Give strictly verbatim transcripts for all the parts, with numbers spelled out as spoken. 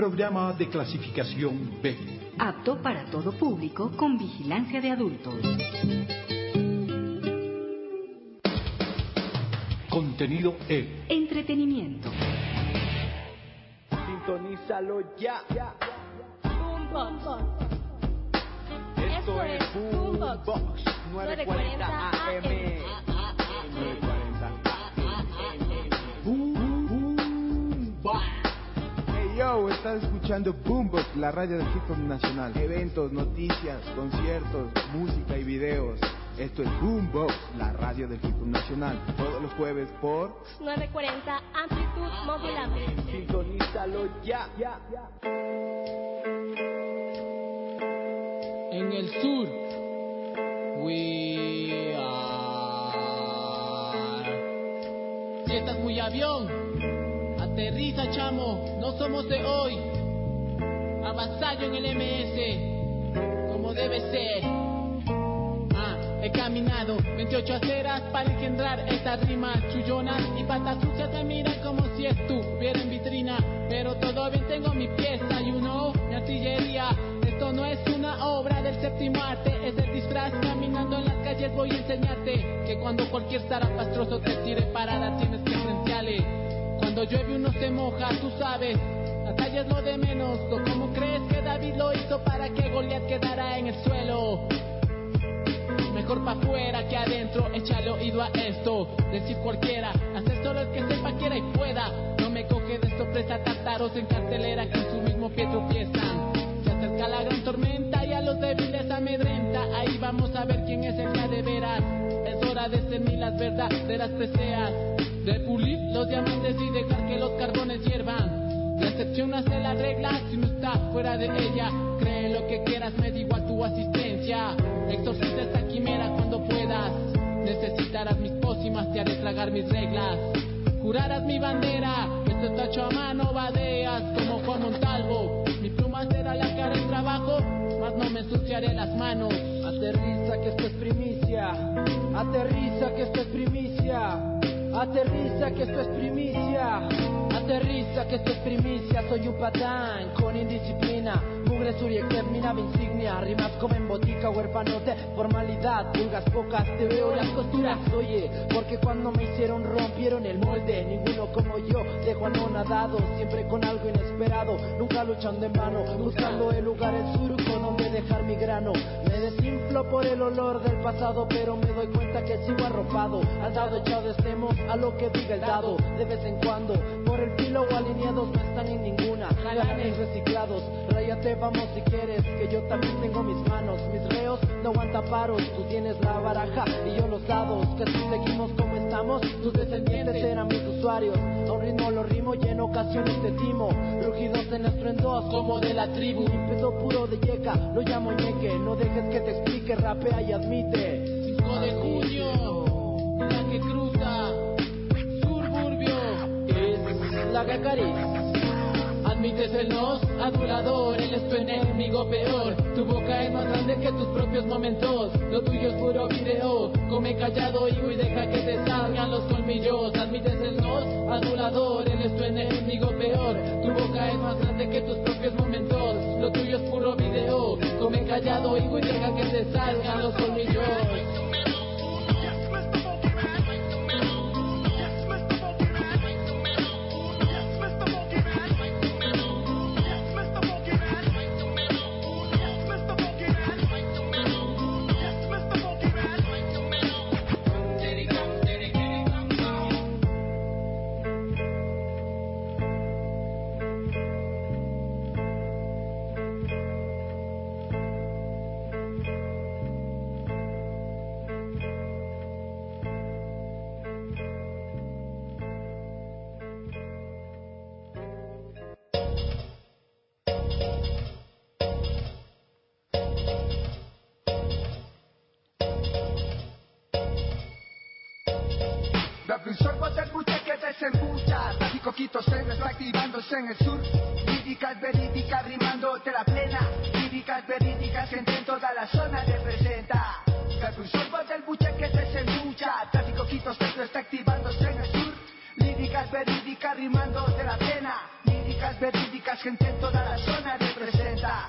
programa de clasificación B. Apto para todo público con vigilancia de adultos. Contenido E. Entretenimiento. Sintonízalo ya. Boombox. Esto es Boombox nueve cuarenta A M. nueve cuarenta A M. Boombox. Hey yo, estás escuchando Boombox, la radio del hip hop nacional. Eventos, noticias, conciertos, música y videos. Esto es Boombox, la radio del hip hop nacional. Todos los jueves por nueve cuarenta amplitud modulable. Sintonízalo ya. En el sur, we are. Si estás muy avión, aterriza chamo, no somos de hoy. Avasallo en el M S, como debe ser. Ah, he caminado veintiocho aceras para engendrar estas rimas chullonas y patas sucias me miran como si estuviera en vitrina. Pero todo bien, tengo mi pieza, you know, mi artillería. Esto no es una obra del séptimo arte, es el disfraz. Caminando en las calles voy a enseñarte que cuando cualquier zarapastroso te tire parada tienes que esenciales. Cuando llueve uno se moja, tú sabes, la talla es lo de menos. ¿O cómo crees que David lo hizo para que Goliat quedara en el suelo? Mejor pa' afuera que adentro, échale oído a esto. Decir cualquiera, hacer solo el que sepa, quiera y pueda. No me coge de sorpresa tartaros en cartelera que en su mismo pie tropiezan. Se acerca la gran tormenta y a los débiles amedrenta. Ahí vamos a ver quién es el día de veras. Es hora de cernir las verdaderas preseas, de pulir los diamantes y dejar que los carbones hiervan. La excepción hace la regla si no está fuera de ella. Cree lo que quieras, me da igual tu asistencia. Exorciza esta quimera cuando puedas. Necesitarás mis pócimas, te haré tragar mis reglas. Jurarás mi bandera, esto está hecho a mano, vadeas como Juan Montalvo. Mi pluma será la que hará el trabajo, mas no me ensuciaré las manos. Aterriza que esto es primicia. Aterriza que esto es primicia. Aterriza que esto es primicia. Aterriza que esto es primicia. Soy un patán con indisciplina. Mugre suriequer, mi nave insignia. Rimas como en botica, huérfanote, formalidad. Pulgas pocas, te veo las costuras. Oye, porque cuando me hicieron rompieron el molde. Ninguno como yo dejó anonadado. Siempre con algo inesperado, nunca luchando en vano. Buscando el lugar, el surco donde dejar mi grano. Me desinflo por el olor del pasado, pero me doy cuenta que sigo arropado. Al dado echado estemos a lo que diga el dado. De vez en cuando, por el filo o alineados no están en ninguna. Jalanes reciclados, ráyate, vamos si quieres, que yo también tengo mis manos. Mis reos no aguantan paros, tú tienes la baraja y yo los dados. Que si seguimos como estamos, tus descendientes serán mis usuarios. A un ritmo lo rimo y en ocasiones te timo. Rugidos en estruendos como de la tribu. Impeto puro de yeca, lo llamo ñeque. No dejes que te explique, rapea y admite. cinco de junio, la que cruza, suburbio, Es la cacariz. admites el nos, adulador, él es tu enemigo peor. Tu boca es más grande que tus propios momentos. Lo tuyo es puro video. Come callado, hijo, y deja que te salgan los colmillos. Admites el nos, adulador, él es tu enemigo peor. Tu boca es más grande que tus propios momentos. Lo tuyo es puro video. Come callado, hijo, y deja que te salgan los colmillos. Un sorbo del buche que desembucha. Tráfico Quito se está activándose en el sur. Líricas verídicas rimándote la plena. Líricas verídicas que en toda la zona representa. Un sorbo del buche que desembucha. Tráfico Quito se está activándose en el sur. Líricas verídicas rimándote la plena. Líricas líricas verídicas, gente en toda la zona representa.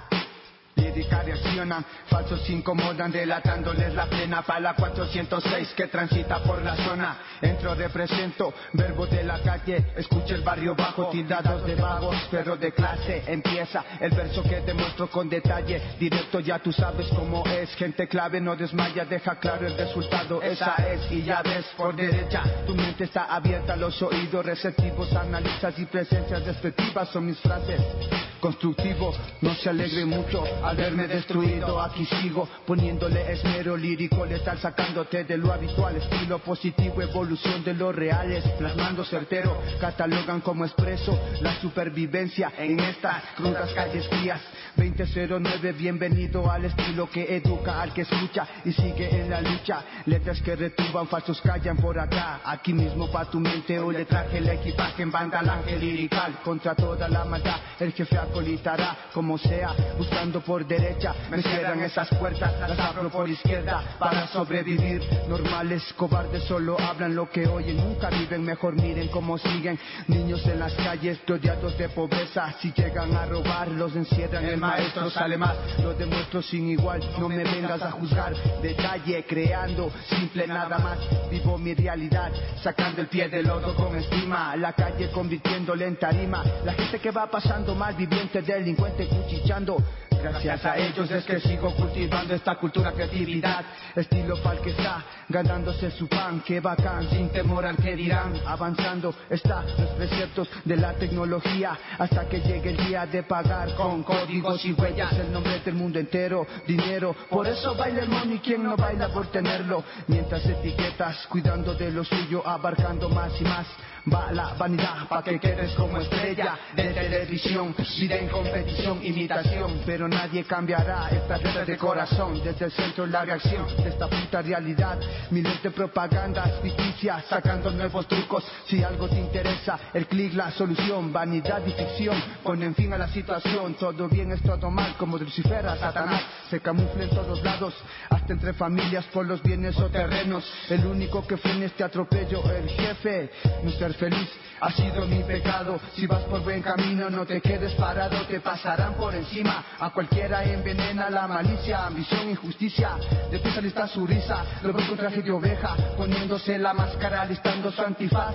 Lírica reaccionan, falsos incomodan, delatándoles la plena. Pa' la cuatrocientos seis que transita por la zona. Entro, represento, verbo de la calle. Escucha el barrio bajo, tildados de vagos, pero de clase. Empieza el verso que demuestro con detalle. Directo, ya tú sabes cómo es. Gente clave, no desmaya, deja claro el resultado. Esa es, y ya ves, por derecha. Tu mente está abierta, los oídos receptivos. Analizas y presencias despectivas son mis frases. Constructivo, no se alegre mucho al verme destruido. Aquí sigo poniéndole esmero lírico letal, sacándote de lo habitual. Estilo positivo, evolución de los reales, plasmando certero. Catalogan como expreso la supervivencia en estas crudas calles frías. veinte cero nueve, bienvenido al estilo que educa al que escucha y sigue en la lucha. Letras que retumban, falsos callan por acá. Aquí mismo pa' tu mente hoy le traje el equipaje en banda al ángel lirical. Contra toda la maldad el jefe acolitará, como sea, buscando por derecha. Me cierran esas puertas, las abro por izquierda para sobrevivir. Normales, cobardes, solo hablan lo que oyen, nunca viven, mejor miren cómo siguen. Niños en las calles, rodeados de pobreza. Si llegan a robar, los encierran, el maestro sale más. Lo demuestro sin igual, no me vengas a juzgar. Detalle, creando, simple nada más. Vivo mi realidad, sacando el pie del lodo con estima. La calle convirtiéndole en tarima. La gente que va pasando mal, viviente, delincuente, cuchicheando. Gracias a ellos es que sigo cultivando esta cultura, creatividad. Estilo pa'l que está ganándose su pan. Qué bacán, sin temor al que dirán. Avanzando está los preceptos de la tecnología, hasta que llegue el día de pagar con códigos y huellas. El nombre del mundo entero, dinero. Por eso baila el money, quien no baila por tenerlo. Mientras etiquetas, cuidando de lo suyo, abarcando más y más. Va la vanidad pa' que quedes como estrella de televisión. Vida en competición, imitación, pero nadie cambiará esta letra de corazón. Desde el centro la reacción de esta puta realidad. Miles de propagandas ficticias, sacando nuevos trucos. Si algo te interesa, el clic, la solución. Vanidad y ficción ponen fin a la situación. Todo bien es todo mal, como de Lucifer a Satanás. Se camufla en todos lados, hasta entre familias por los bienes o terrenos. El único que frena este atropello, el jefe. No ser feliz ha sido mi pecado. Si vas por buen camino, no te quedes parado, te pasarán por encima. A cualquiera envenena la malicia, ambición, injusticia. De tu lista su risa, lo veo con traje de oveja, poniéndose la máscara, listando su antifaz.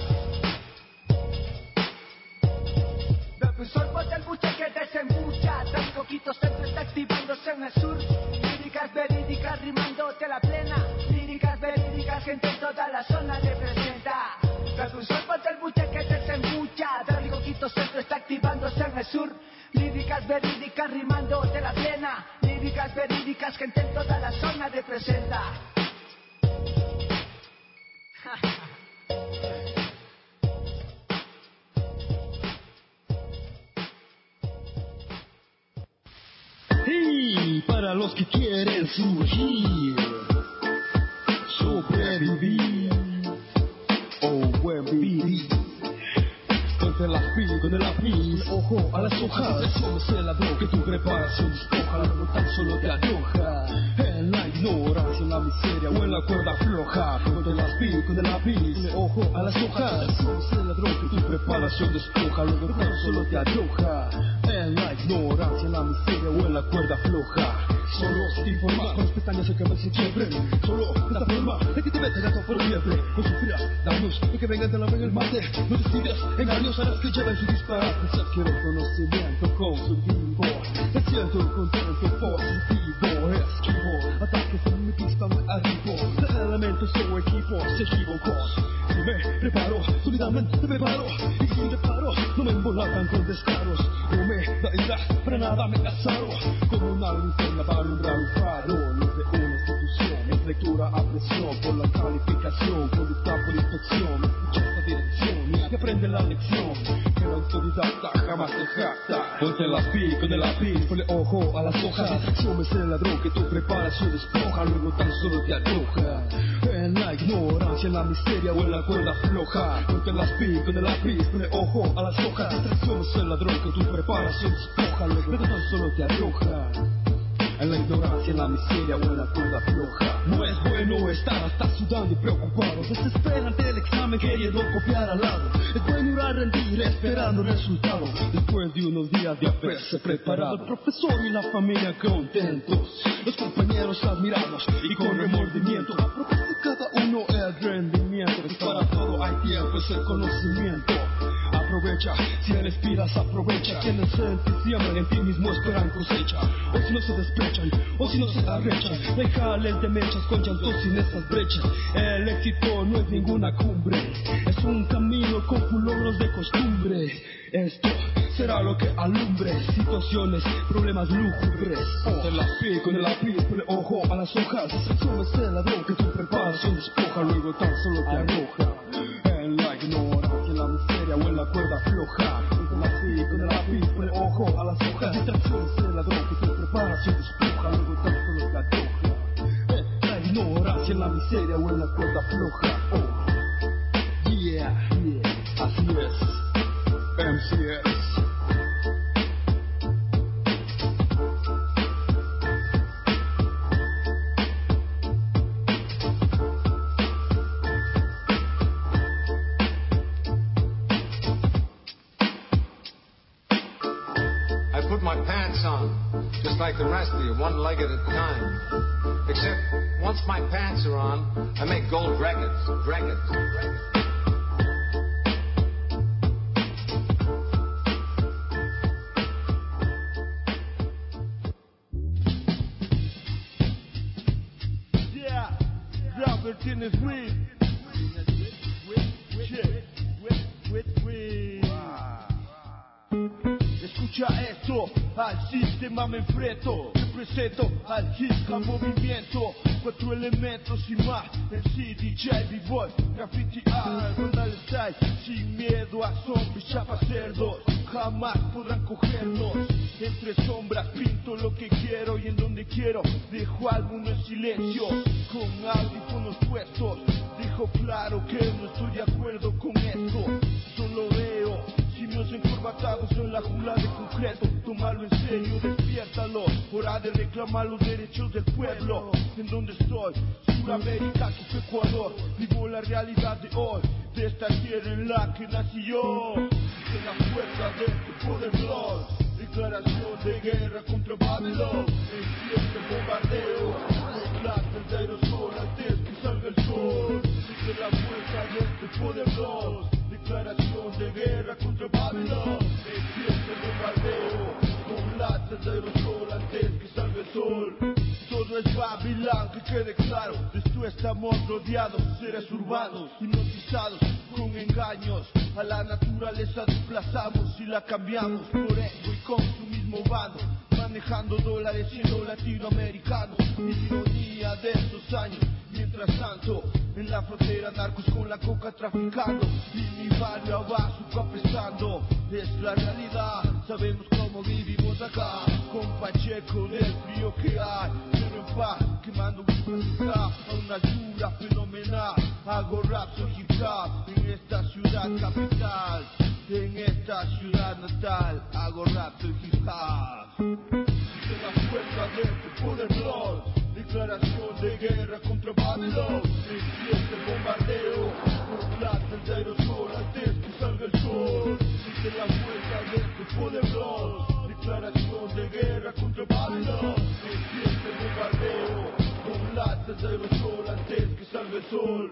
Bebe un sorbo del buche que desembucha, tan poquito centro está activándose en el sur. Líricas verídicas rimándote la plena. Líricas verídicas, gente en toda la zona representa. Bebe un sorbo del buche que desembucha, tan poquito centro está activándose en el sur. Líricas verídicas rimándote la plena. Líricas verídicas, gente en toda la zona representa. Hey, para los que quieren surgir, sobrevivir o buen vivir. Con las pil, con el lápiz, ojo a las hojas. Somos el ladrón que tu preparación despoja, luego tan solo te aloja en la ignorancia, en la miseria o en la cuerda floja. Con las pil, con el lápiz, ojo a las hojas. Somos el ladrón que tu preparación despoja, luego tan solo te aloja en la ignorancia, en la miseria o en la cuerda floja. Solo si te informas con las pestañas que me se quiebren. Solo esta forma de que te metes gato por siempre. No sufrirás daños de que vengan de la ven el mate. No decidas engaños a las que llevan su disparate. Se adquiere conocimiento consumtivo. Me siento contento positivo. Esquivo ataques en mi pista me arribo. De elementos o equipos equívocos. Si me preparo, sólidamente me preparo. Y si te paro, no me embolatan con descaros. No me da edad, para nada me casaro. Como una linterna para alumbrar un faro. No de una institución, es lectura a presión. Por la calificación, conducta por inspección. Escucha esta dirección y aprende la lección. Que la autodidacta jamás te jacta. Ponte las pi con el lápiz, ponle ojo a las hojas. Distracción es el ladrón que tu preparación despoja. Luego tan solo te aloja en la ignorancia, en la miseria o en la cuerda floja. Ponte las pi con el lápiz, ponle ojo a las hojas. Distracción es el ladrón que tu preparación despoja. Luego tan solo te aloja en la ignorancia, en la miseria o en la cuerda floja. No es bueno estar hasta sudando y preocupado, desesperante del examen queriendo copiar al lado. Es bueno ir a rendir esperando resultados, después de unos días de haberse preparado. El profesor y la familia contentos, los compañeros admirados y con remordimiento. Aprovecha cada uno el rendimiento, pues para todo hay tiempo, es el conocimiento. Aprovecha, si le respiras aprovecha. Quienes se siembran en ti mismo esperan cosecha. O si no se despechan, o si no se arrechan, déjales de mechas con llantos sin esas brechas. El éxito no es ninguna cumbre, es un camino con logros de costumbre. Esto será lo que alumbre situaciones, problemas lúgubres. Te la pico, te la pico, ponle ojo a las hojas. Solo es el ladrón que tu preparación despoja, luego tan solo te arroja en la ignorancia, en la miseria o en la cuerda floja. Te la pico, te la pico, ponle ojo a las hojas. Distracción es el ladrón que tu preparación despoja, luego tan solo te arroja en la ignorancia, en la miseria o en la cuerda floja. Oh, yeah, yeah, así es. M C S. I put my pants on, just like the rest of you, one leg at a time. Except, once my pants are on, I make gold records, records, records. Tienes weed. Escucha esto, al sistema me enfrento, represento al hip hop movimiento, cuatro elementos y más, M C, D J, B-boy, graffiti art, ronda style, sin miedo a zombies, chapas cerdos, jamás podrán cogernos. Entre sombras pinto lo que quiero y en donde quiero dejo alguno en silencio, con audífonos puestos. Dejo claro que no estoy de acuerdo con esto. Solo veo simios encorbatados en la jungla de concreto. Tómalo en serio, despiértalo. Hora de reclamar los derechos del pueblo. En donde estoy, Sudamérica, Quito, Ecuador. Vivo la realidad de hoy, de esta tierra en la que nací yo. De la fuerza de este poder blood. Declaración de guerra contra Babilón. Empieza el bombardeo. Los láseres de aerosol antes que salga el sol. De la fuerza de este poder blood. Declaración de guerra contra Babilón. Empieza el bombardeo. Con láseres de aerosol antes que salga el sol. Todo es Babilón, que quede claro. De esto estamos rodeados, seres urbanos, hipnotizados con engaños. A la naturaleza desplazamos y la cambiamos por ego y consumismo vano. Manejando dólares siendo latinoamericanos. Mi ironía de estos años. Mientras tanto, en la frontera narcos con la coca traficando. Y mi barrio abajo apestando. Es la realidad, sabemos cómo vivimos acá. Con Pacheco del frío que hay. Pero en paz, quemando música a una altura fenomenal. Hago rap, soy hip hop en esta ciudad capital. En esta ciudad natal, hago rap, soy hip hop. De la fuerza de este poder blood. Declaración de guerra contra Babilón. Empieza el bombardeo. Con láseres de aerosol antes que salga el sol. De la fuerza de este poder blood. Declaración de guerra contra Babilón. Empieza el bombardeo. Con láseres de aerosol antes que salga el sol.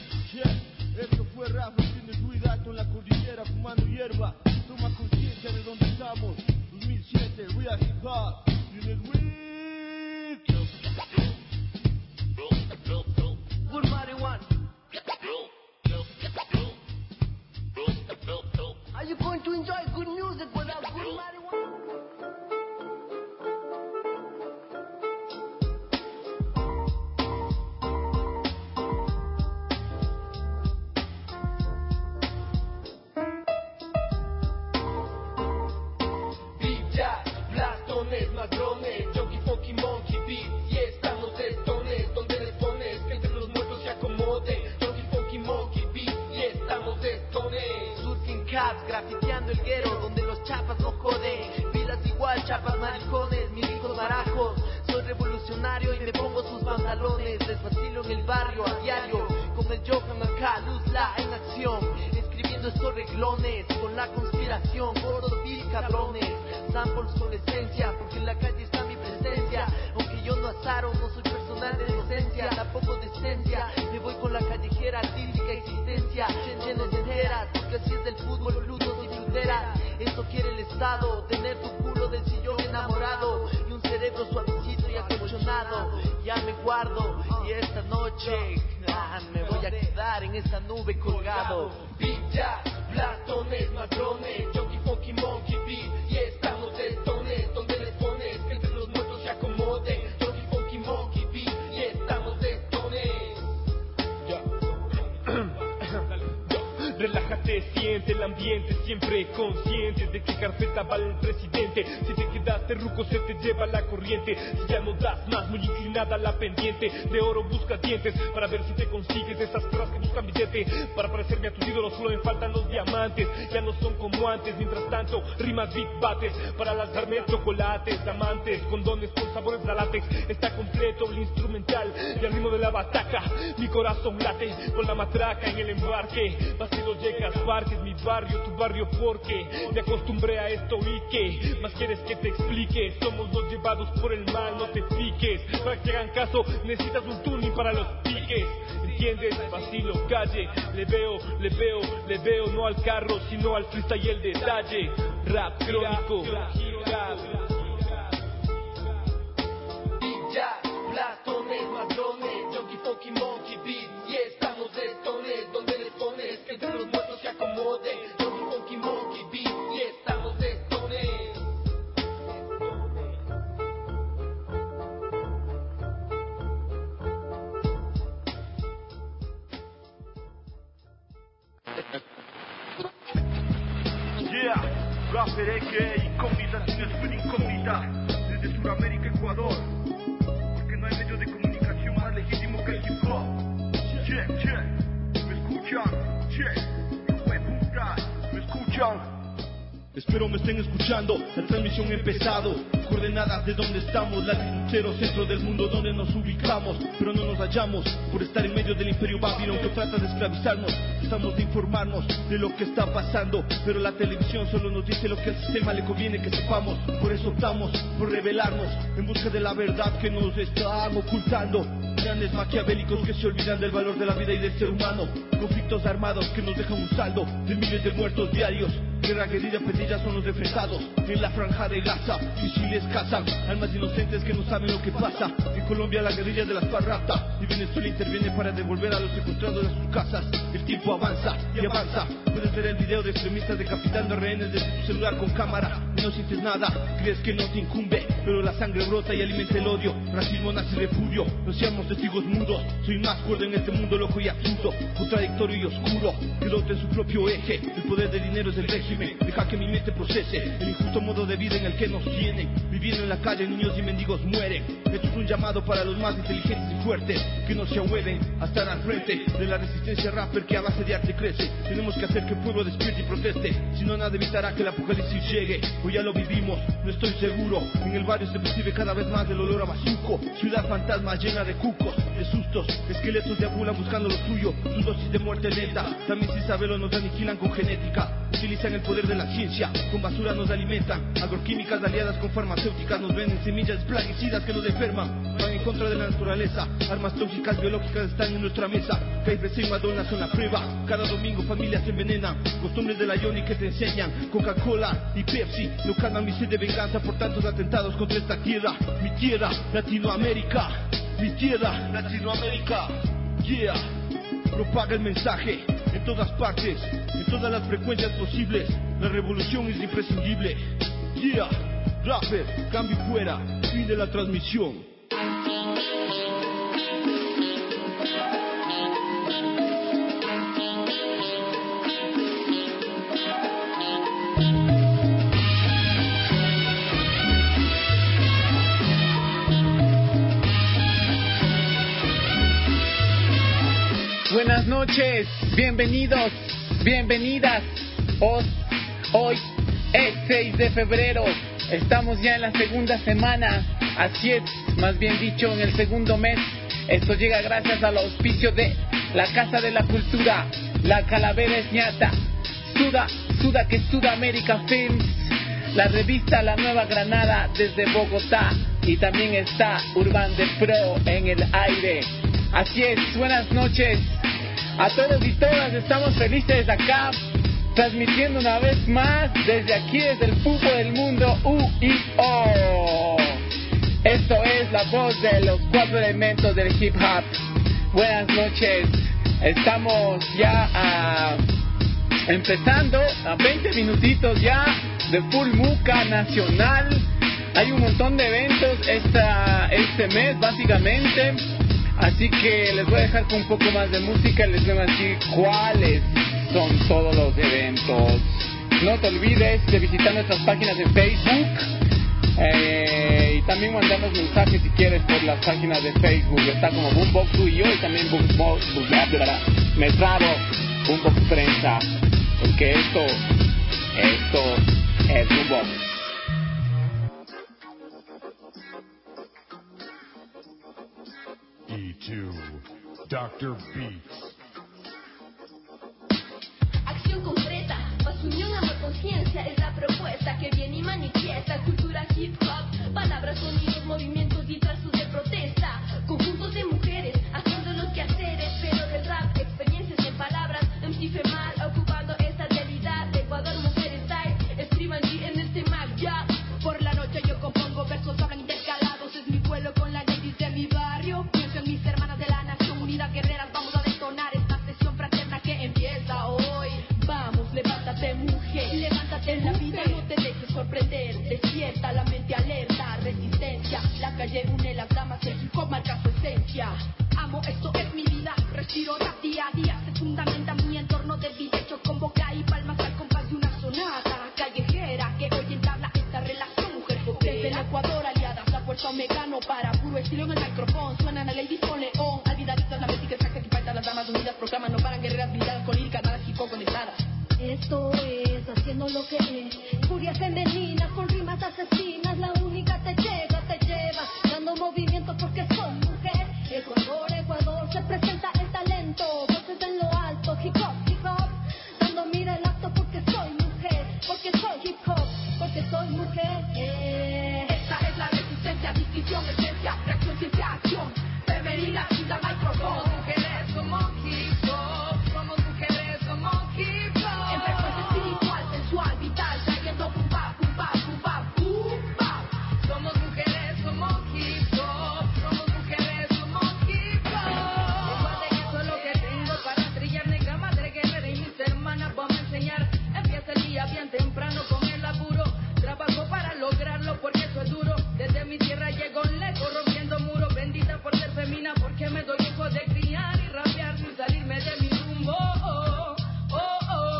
Yeah. Esto fue rap, tienes ruido alto en la cordillera fumando hierba. Toma conciencia de dónde estamos. dos mil siete, real hip hop. Tienes weed. Good marijuana. Are you going to enjoy good music without good marijuana? Beat Jack, blastones, madrones, Junkie Funky Monkey Beat. Y estamos estones, donde les pones que entre los muertos se acomoden. Junkie Funky Monkey Beat. Y estamos estones. Surfing Cats, grafiteando el guero, donde los chapas no joden. Vidas igual, chapas maricones, mis hijos barajos. Soy escenario y me pongo sus pantalones. Les vacilo en el barrio a diario, con el Johan acá, Luzla en acción, escribiendo estos reglones, con la conspiración, gordos y cabrones, samples con esencia, porque en la calle está mi presencia, aunque yo no azaro, no soy personal de docencia, tampoco decencia, me voy con la callejera artística existencia, llenos de enteras, porque así es del fútbol, plutos y fruteras, eso quiere el Estado, tener tu culo del sillón enamorado, y un cerebro suavecito y acolchonado, ya me guardo, y esta noche, ah, me voy a quedar en esa nube colgado. Villa, blastones, madrones, Junkie Funky Monkey Beat, y estamos de stones, donde les pones que entre los muertos se acomoden. Junkie Funky Monkey Beat, y estamos de stones. Relájate, siente el ambiente, siempre consciente de que carpeta va el presidente. Si te quedaste ruco se te lleva la corriente. Si ya no das más, muy inclinada la pendiente. De oro busca dientes para ver si te consigues esas tras que buscan billete. Para parecerme a tus ídolos solo me faltan los diamantes. Ya no son como antes, mientras tanto rimas big bates para lanzarme chocolates, amantes, condones con sabores a látex. Está completo el instrumental y al ritmo de la bataca mi corazón late con la matraca en el embarque. Vacío llegas, parques, mi barrio, tu barrio, porque me acostumbré a esto y que más quieres que te explique. Somos los llevados por el mal, no te piques. Para que hagan caso necesitas un tuning para los piques. ¿Entiendes? Vacilo, calle, le veo, le veo, le veo no al carro, sino al freestyle y el detalle. Rap crónico, rap. Villa, blastones, madrones, Junkie Funky Monkey Beat, y estamos de stones, donde les pones que entre los muertos se acomoden. Junkie Funky Monkey Beat, y estamos de stones. Yeah, rapper A K A incógnita sin espíritu incógnita, desde Sudamérica, Ecuador, porque no hay medio de comunicación más legítimo que el hip hop. Che, che, me escuchan, che, hijo de puta, me escuchan. Espero me estén escuchando, la transmisión ha empezado. Coordenadas de donde estamos, latinos, centro del mundo donde nos ubicamos. Pero no nos hallamos por estar en medio del imperio Babilón que trata de esclavizarnos. Tratamos de informarnos de lo que está pasando, pero la televisión solo nos dice lo que al sistema le conviene que sepamos. Por eso optamos por revelarnos en busca de la verdad que nos están ocultando. Grandes maquiavélicos que se olvidan del valor de la vida y del ser humano. Conflictos armados que nos dejan un saldo de miles de muertos diarios. Guerra, guerrilla, pandillas son los enfrentados en la franja de Gaza. Misiles cazan almas inocentes que no saben lo que pasa. En Colombia la guerrilla de las Parrata y Venezuela interviene para devolver a los secuestrados a sus casas. El tiempo avanza y avanza. Puedes ver el video de extremistas decapitando rehenes desde tu celular con cámara. No sientes nada, crees que no te incumbe, pero la sangre brota y alimenta el odio. Racismo nace y repudio, no seamos testigos mudos. Soy más cuerdo en este mundo loco y absurdo, contradictorio y oscuro, que dota en su propio eje. El poder del dinero es el régimen, deja que mi mente procese el injusto modo de vida en el que nos tienen. Viviendo en la calle niños y mendigos mueren. Esto es un llamado para los más inteligentes y fuertes, que no se ahueven a estar al frente de la resistencia rapper que a base de arte crece. Tenemos que hacer que el pueblo despierte y proteste, si no nada evitará que el apocalipsis llegue. Hoy ya lo vivimos, no estoy seguro. En el barrio se percibe cada vez más el olor a bazuco. Ciudad fantasma llena de cucos, de sustos, esqueletos deambulan buscando lo suyo. Su dosis de muerte lenta, también sin saberlo nos aniquilan con genética. Utilizan el poder de la ciencia, con basura nos alimentan. Agroquímicas aliadas con farmacéuticas nos venden semillas plaguicidas que nos enferman. Van en contra de la naturaleza, armas tóxicas biológicas están en nuestra mesa. K F C y Madonna son la prueba, cada domingo familias se envenenan. Costumbres de la Yoni que te enseñan, Coca-Cola y Pepsi no calman mi sed de venganza por tantos atentados contra esta tierra. Mi tierra, Latinoamérica, mi tierra, Latinoamérica, yeah. Propaga el mensaje en todas partes, en todas las frecuencias posibles. La revolución es imprescindible. Yeah, rapper, cambio fuera, fin de la transmisión. Buenas noches, bienvenidos, bienvenidas. Os, hoy es seis de febrero, estamos ya en la segunda semana, así es, más bien dicho, en el segundo mes. Esto llega gracias al auspicio de la Casa de la Cultura, La Calavera es ñata, Suda, Suda que Sudamérica Films, la revista La Nueva Granada desde Bogotá, y también está Urban de Pro en el aire. Así es, buenas noches a todos y todas, estamos felices acá, transmitiendo una vez más desde aquí, desde el fútbol del mundo U I O. Esto es la voz de los cuatro elementos del hip hop. Buenas noches, estamos ya a, empezando a veinte minutitos ya de full muca nacional. Hay un montón de eventos esta, este mes básicamente, así que les voy a dejar con un poco más de música y les voy a decir cuáles son todos los eventos. No te olvides de visitar nuestras páginas de Facebook, eh, y también mandarnos mensajes si quieres por las páginas de Facebook. Está como Boombox U I O y también Boombox, me trabo, Boombox Prensa, porque esto, esto es Boombox. E dos, doctor Beats. Acción concreta, paz, unión, amor, conciencia es la propuesta que viene y manifiesta cultura hip hop, palabras, sonidos, movimientos y trazos de protesta, conjuntos de mujeres haciendo los quehaceres, pero del rap, experiencias en palabras, M C Femal ocupando esta realidad, Ecuador Mujeres Style, escriban G en este Mac, ya, por la noche yo compongo versos, hablan intercalados, es mi vuelo con la ladies de mi barrio, pienso en mis hermanas de la nación, unidad guerreras, vamos a detonar esta sesión fraterna que empieza hoy. Vamos, levántate mujer, levántate en la vida, no te dejes sorprender, despierta la mente alerta, resistencia, la calle une las damas, el hip hop marca su esencia. Amo, esto es mi vida, respiro rap día a día, se fundamenta mi entorno de vida, hecho con boca y palmas al compás de una sonata callejera que hoy entabla esta relación mujer popera. Desde el Ecuador aliadas, la fuerza omega no para, puro estilo en el micrófono, suenan a ladies con león, olvidadistas la métrica exacta que falta, las damas unidas proclaman, no paran guerreras blindadas con lírica, nada hip hop conectadas. Esto es haciendo lo que es, furia femenina con rimas asesinas, la única te llega, te lleva, dando movimiento porque soy mujer. Ecuador, Ecuador, se presenta el talento, voces en lo alto, hip hop, hip hop, dando mira el acto porque soy mujer, porque soy hip hop, porque soy mujer. Eh. Esta es la resistencia, distinción, esencia, reacción, ciencia, acción, femenina, vida, micrófono, mujeres como hip hop, somos mujeres como hip hop. En frecuencia espiritual, sensual, vital, trayendo pum pa, pum pa, pum pa, pum pa. Somos mujeres como hip hop, somos mujeres como hip hop. Recuerden eso es lo que tengo para trillar, negra madre guerrera y mis hermanas vamos a enseñar. Empieza el día bien temprano con el laburo, trabajo para lograrlo porque eso es duro. Desde mi tierra llego lejos rompiendo muros, bendita por ser femina porque me doy lujo de criar y rapear sin salirme de mi rumbo. Oh, oh,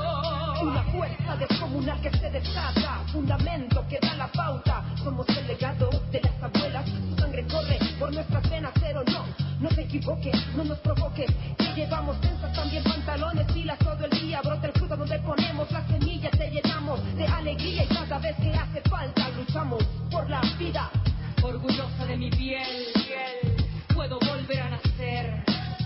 oh. Una fuerza descomunal que se desata, fundamento que da la pauta. Somos el legado de las abuelas, su sangre corre por nuestras venas, pero no, no se equivoque, no nos provoque. Que llevamos tensas también pantalones, pilas todo el día, brota el fruto donde ponemos la semilla, te llenamos de alegría y cada vez que hace falta luchamos por la vida. Orgullosa de mi piel, puedo volver a nacer.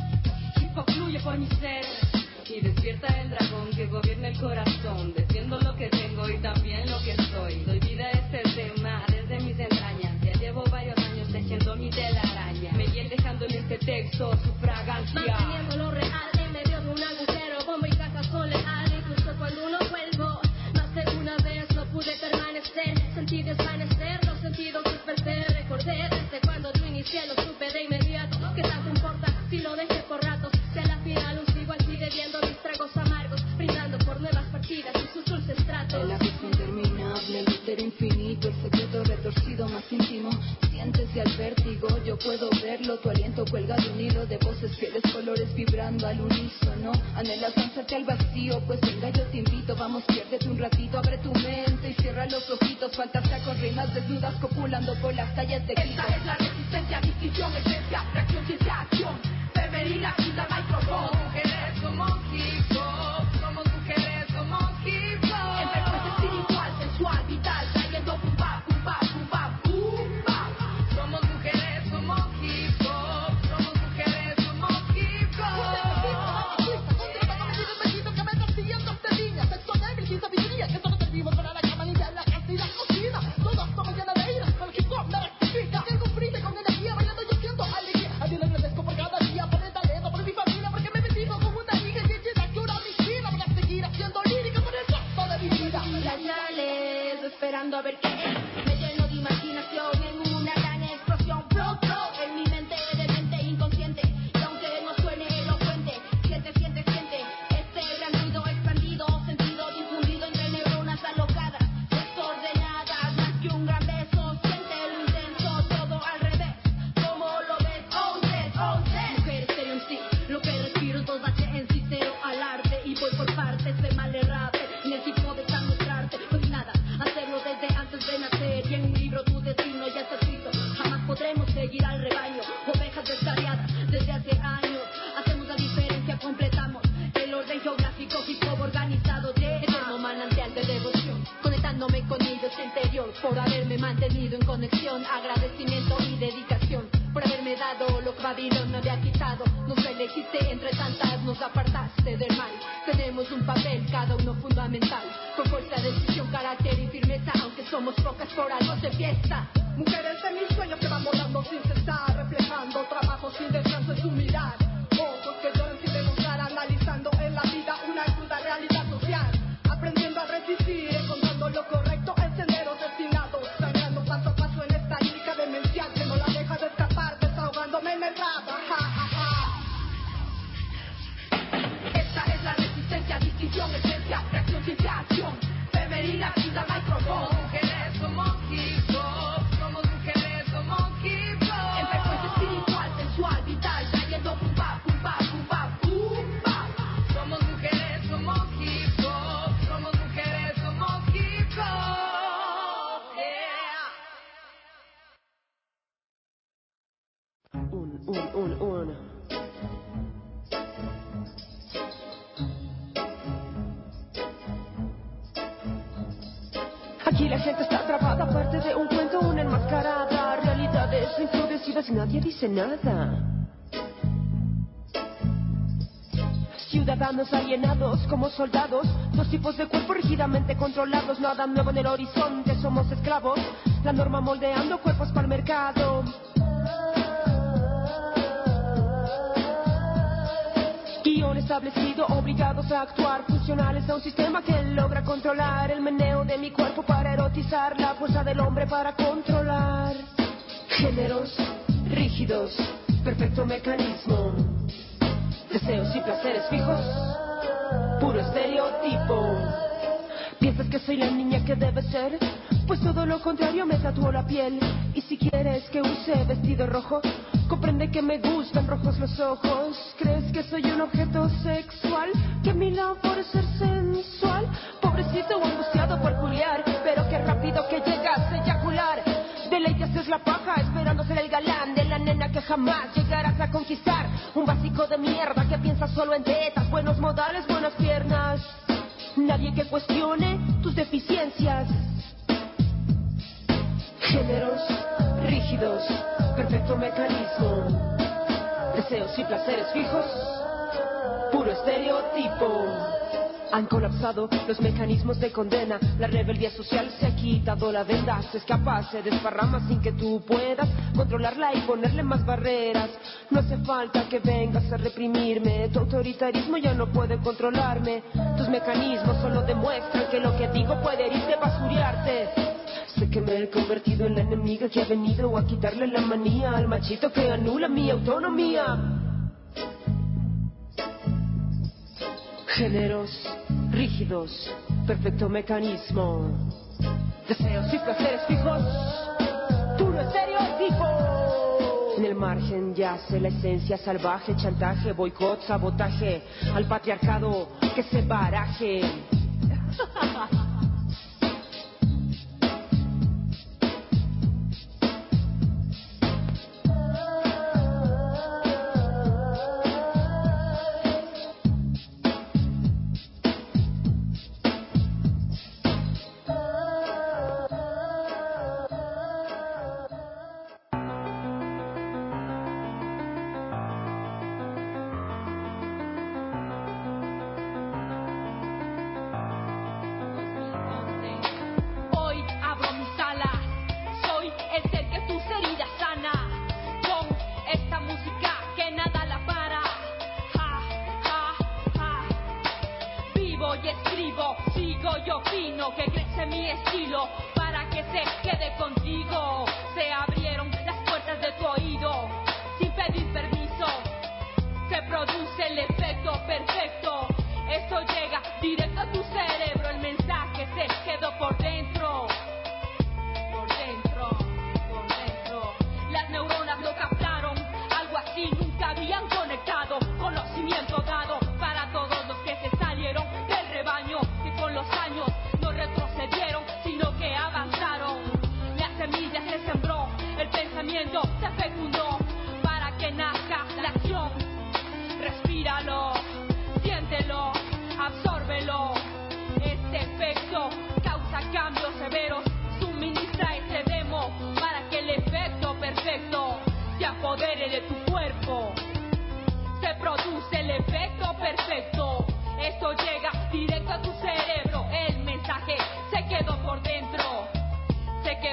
Hip hop fluye por mi ser. Y despierta el dragón que gobierna el corazón, defiendo lo que tengo y también lo que soy. Doy vida a este tema desde mis entrañas. Ya llevo varios años tejiendo mi telaraña. Me viene dejando en este texto su fragancia. Manteniendo lo real en medio de un agujero. Bomba y caja son leal, incluso cuando no vuelvo. Más de una vez no pude permanecer. Sentí desvanecer los sentidos disperser. Recordé desde cuando yo inicié, lo supe de inmediato. ¿Qué tanto importa si lo dejé por ratos? Si a la final un igual sigue viendo mis tragos amargos, brindando por nuevas partidas y sus dulces tratos. El abismo interminable, el útero infinito, el secreto retorcido más íntimo. Sientes al vértigo, yo puedo verlo. Tu aliento cuelga de un hilo de voces, fieles colores vibrando al unísono. Anhelas lanzarte al vacío, pues venga yo te invito. Vamos, piérdete un ratito, abre tu mente y cierra los ojitos. Fantasía con rimas desnudas copulando por las calles de Quito. Esta es la resistencia, distinción, esencia, reacción, ciencia, acción, femenina, vida, micrófono. Mujeres como hip hop, somos mujeres como hip hop. En frecuencia espiritual, sensual, vital, trayendo pum pa, pum a ver qué es. Me lleno de imaginación en una gran explosión. Flow, flow, en mi mente de mente inconsciente. Y aunque no suene elocuente, siente, siente, siente este gran ruido expandido, sentido difundido entre neuronas alocadas, desordenadas, más que un gran beso. Siente lo intenso, todo al revés. ¿Cómo lo ves? Oh, yes, oh, yes. Mujer estéreo en sí, lo que respiro es dos H en sí, cero al arte. Y voy por partes, se mal errate. En el tipo de tan mostrarte, no hay nada. Hacerlo desde antes de nacer. Y en un libro tu destino ya está escrito. Jamás podremos seguir al rebaño. Ovejas descarriadas desde hace años. Hacemos la diferencia, completamos el orden geográfico hip hop organizado. De eterno manantial de devoción, conectándome con mi Dios interior. Por haberme mantenido en conexión, agradecimiento y dedicación. Por haberme dado lo que Babilón me había quitado. Nos elegiste entre tantas, nos apartaste del mal. Tenemos un papel, cada uno fundamental. Con fuerza, decisión, carácter y firmeza. Aunque somos pocas, por algo se fiesta. Mujeres de mis sueños que van volando sin cesar, reflejando trabajo sin descanso en su mirar. Ojos que lloran sin demostrar, analizando en la vida una cruda realidad social. Aprendiendo a resistir, encontrando lo correcto en senderos destinados. Sangrando paso a paso en esta lírica demencial que no la deja de escapar, desahogándome en el rap. Ja, ja, ja. Esta es la resistencia, distinción, esencia, reacción, ciencia, acción. Femenina, vida, micrófono. Mujeres somos hip hop, somos mujeres, somos hip hop. En frecuencia espiritual, sensual, vital, trayendo pum pa, pum pa, pum pa, pum pa. Somos mujeres, somos hip hop, somos mujeres, somos hip hop. Yeah. Un, un, un, un. Aquí la gente está atrapada, parte de un cuento, una enmascarada. Realidades introducidas y nadie dice nada. Ciudadanos alienados como soldados, dos tipos de cuerpos rígidamente controlados. Nada nuevo en el horizonte, somos esclavos. La norma moldeando cuerpos para el mercado. Guión establecido, obligados a actuar, funcionales a un sistema que logra controlar el meneo de mi cuerpo para erotizar, la fuerza del hombre para controlar. Géneros rígidos, perfecto mecanismo, deseos y placeres fijos, puro estereotipo. ¿Piensas que soy la niña que debe ser? Pues todo lo contrario, me tatuó la piel. Y si quieres que use vestido rojo, comprende que me gustan rojos los ojos. ¿Crees que soy un objeto sexual? Que mi labor es ser sensual. Pobrecito o angustiado por culiar, pero qué rápido que llegas a eyacular. Deleites es la paja, esperando ser el galán de la nena que jamás llegarás a conquistar. Un básico de mierda que piensa solo en tetas, buenos modales, buenas piernas. Nadie que cuestione tus deficiencias. Géneros rígidos, perfecto mecanismo, deseos y placeres fijos, puro estereotipo. Han colapsado los mecanismos de condena. La rebeldía social se ha quitado la venda. Se escapa, se desparrama sin que tú puedas controlarla y ponerle más barreras. No hace falta que vengas a reprimirme. Tu autoritarismo ya no puede controlarme. Tus mecanismos solo demuestran que lo que digo puede herirte, basuriarte. Sé que me he convertido en la enemiga que ha venido a quitarle la manía al machito que anula mi autonomía. Géneros rígidos, perfecto mecanismo, deseos y placeres fijos, puro estereotipo. En el margen yace la esencia salvaje, chantaje, boicot, sabotaje, al patriarcado que se baraje.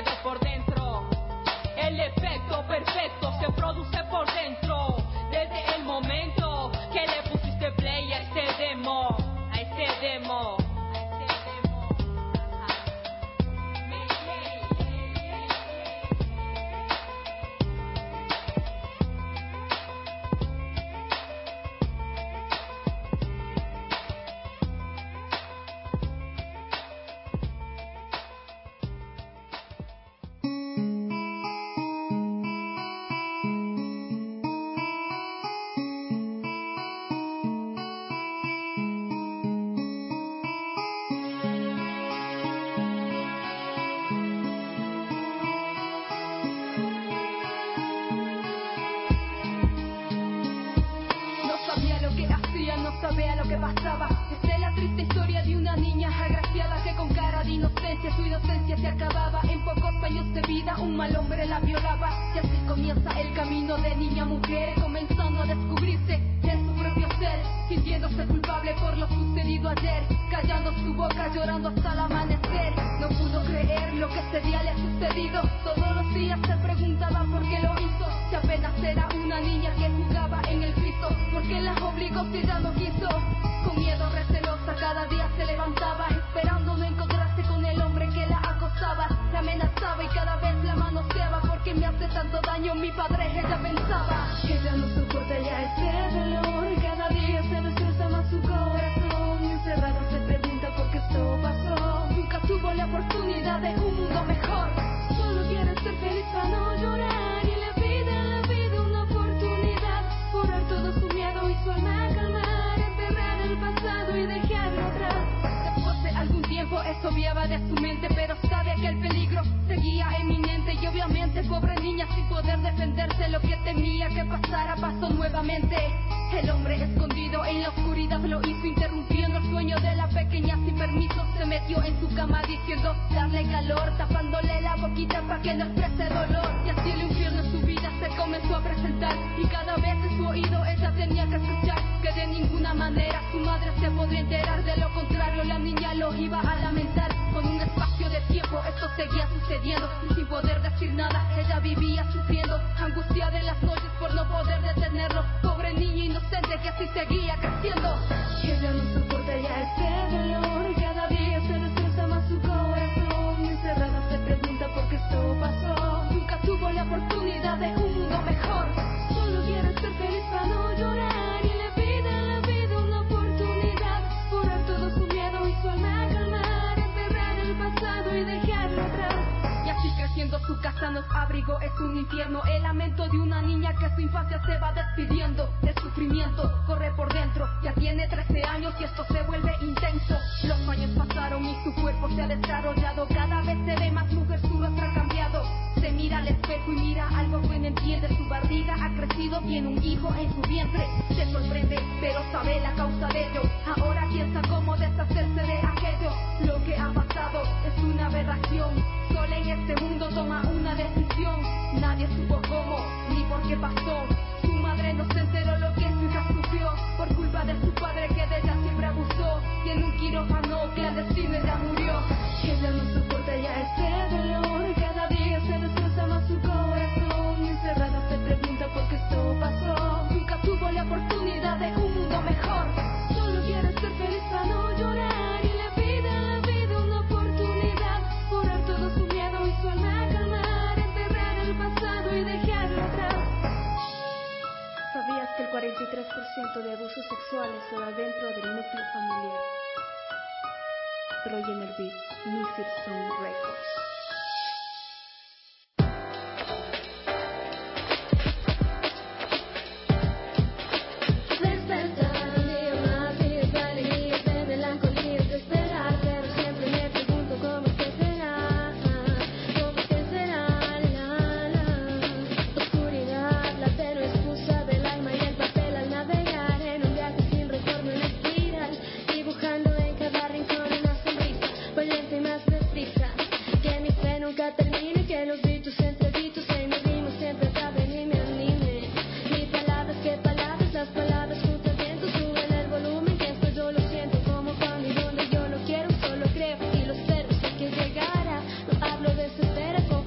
quedó por dentro. El efecto perfecto se produce por dentro. Desde el momento que le pusiste play a este demo, a este demo. Vea lo que pasaba. Esta es la triste historia de una niña agraciada que con cara de inocencia su inocencia se acababa. En pocos años de vida un mal hombre la violaba. Y así comienza el camino de niña a mujer, comenzando a descubrirse en su propio ser, sintiéndose culpable por lo sucedido ayer, callando su boca, llorando hasta el amanecer. No pudo creer lo que ese día le ha sucedido. Todos los días se preguntaba por qué lo hizo. Si apenas era una niña que jugaba en el piso, ¿por qué la obligó si ella no quiso? Con miedo recelosa cada día se levantaba, esperando no encontrarse con el hombre que la acosaba, la amenazaba y cada vez la manoseaba. ¿Por qué me hace tanto daño mi padre? Ella pensaba. Ella no soporta ya ese dolor, cada día se destroza más su corazón. Encerrada se pregunta por qué esto pasó. Nunca tuvo la oportunidad de un mundo mejor. Solo quiere ser feliz para no llorar, y le pide a la vida una oportunidad, borrar todo su miedo y su alma calmar, enterrar el pasado y dejarlo atrás. Después de algún tiempo eso obviaba de su mente, pero sabía que el peligro seguía eminente. Y obviamente pobre niña sin poder defenderse, lo que temía que pasara pasó nuevamente. El hombre escondido en la oscuridad lo hizo, interrumpiendo el sueño de la pequeña sin permiso. Se metió en su cama diciendo darle calor, tapándole la boquita para que no exprese dolor. Y así el infierno en su vida se comenzó a presentar, y cada vez en su oído ella tenía que escuchar que de ninguna manera su madre se podría enterar. De lo contrario la niña lo iba a lamentar. Con un espacio de tiempo esto seguía sucediendo, y sin poder decir nada ella vivía sufriendo, angustiada en las noches por no poder detenerlo. Pobre niña inocente que así seguía creciendo. Ella no soporta ya este dolor, cada día se destroza más su corazón. Encerrada se pregunta por qué esto pasó. Nunca tuvo la oportunidad de un mundo mejor. Solo quiere ser feliz para no llorar, y le pide a la vida una oportunidad, borrar todo su miedo y su alma calmar, enterrar el pasado y dejarlo atrás. Y así creciendo su casa nos abrigó, es un infierno. El lamento de una niña que su infancia se va despidiendo. El sufrimiento corre por dentro, ya tiene trece años y esto se vuelve intenso. Los años pasaron y su cuerpo se ha desarrollado, cada vez se ve más mujer, su rostro ha cambiado. Se mira al espejo y mira algo que no entiende. Su barriga ha crecido, tiene un hijo en su vientre. Se sorprende, pero sabe la causa de ello. Ahora piensa cómo deshacerse de aquello. Lo que ha pasado es una aberración. Sola en este mundo toma una decisión. Nadie supo cómo ni por qué pasó. Su madre no se enteró lo que su hija sufrió por culpa de su padre que de ella siempre abusó. Y en un quirófano clandestino ella murió. Ella no soporta ya este dolor, cada día se destroza más su corazón. Encerrada se pregunta por qué esto pasó. Nunca tuvo la oportunidad de un mundo mejor. Solo quiere ser feliz para no llorar, y le pide a la vida una oportunidad, borrar todo su miedo y su alma calmar, enterrar el pasado y dejarlo atrás. ¿Sabías que el cuarenta y tres por ciento de abusos sexuales se da dentro del núcleo familiar? Roy en el beat, Misir Sound Records. Termine, que los gritos entre gritos en mis ritmos siempre acaben y me anime. Mis palabras, qué palabras, las palabras junto al viento suben el volumen, que esto yo lo siento como cuando y donde yo lo quiero, solo creo y lo espero, sé que llegará. No hablo de desespera como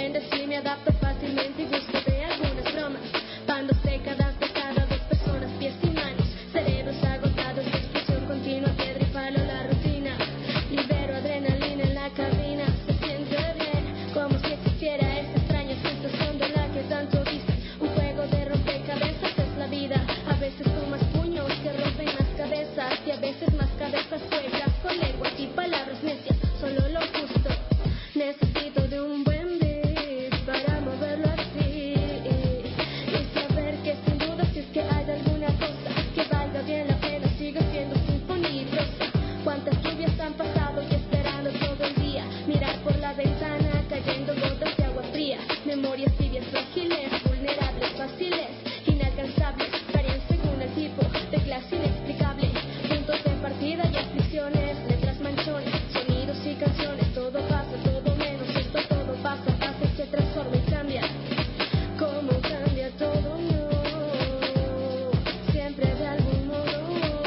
entiendes y me adapto fácilmente y gusto de algunas bromas. Bandos décadas de cada dos personas, pies y manos, cerebros agotados de expresión continua, piedra y palo la rutina. Libero adrenalina en la cabina, se siente bien, como si existiera esa extraña sensación de la que tanto dicen. Un juego de rompecabezas es la vida, a veces con más puños que rompen las cabezas y a veces más cabezas juegas con lenguas y palabras necias, solo lo justo. Necesito de un buen beat para moverlo así y saber que sin duda si es que hay alguna cosa que valga bien la pena sigue siendo sinfonía y prosa. Cuántas lluvias han pasado y esperando todo el día, mirar por la ventana cayendo gotas de agua fría. Memorias tibias frágiles, vulnerables, fáciles, inalcanzables, varían según el tipo de clase inexplicable. Puntos de partida y aflicciones, letras manchones, sonidos y canciones, todo pasa, todo menos esto, todo pasa, pasa y se transforma y cambia. Como cambia todo, no, siempre de algún modo.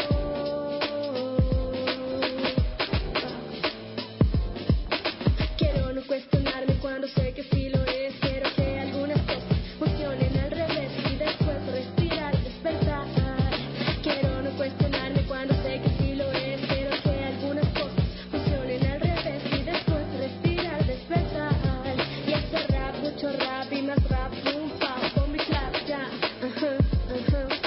Quiero no cuestionarme cuando sé que sí lo es, quiero que algunas cosas funcionen al revés y después respirar y despertar. Quiero no cuestionarme cuando sé que sí lo es, quiero que algunas cosas funcionen al revés y después respirar, despertar y hacer rap, mucho rap y más rap, boom, pop, con mi clap, ya, ajá, ajá, ajá.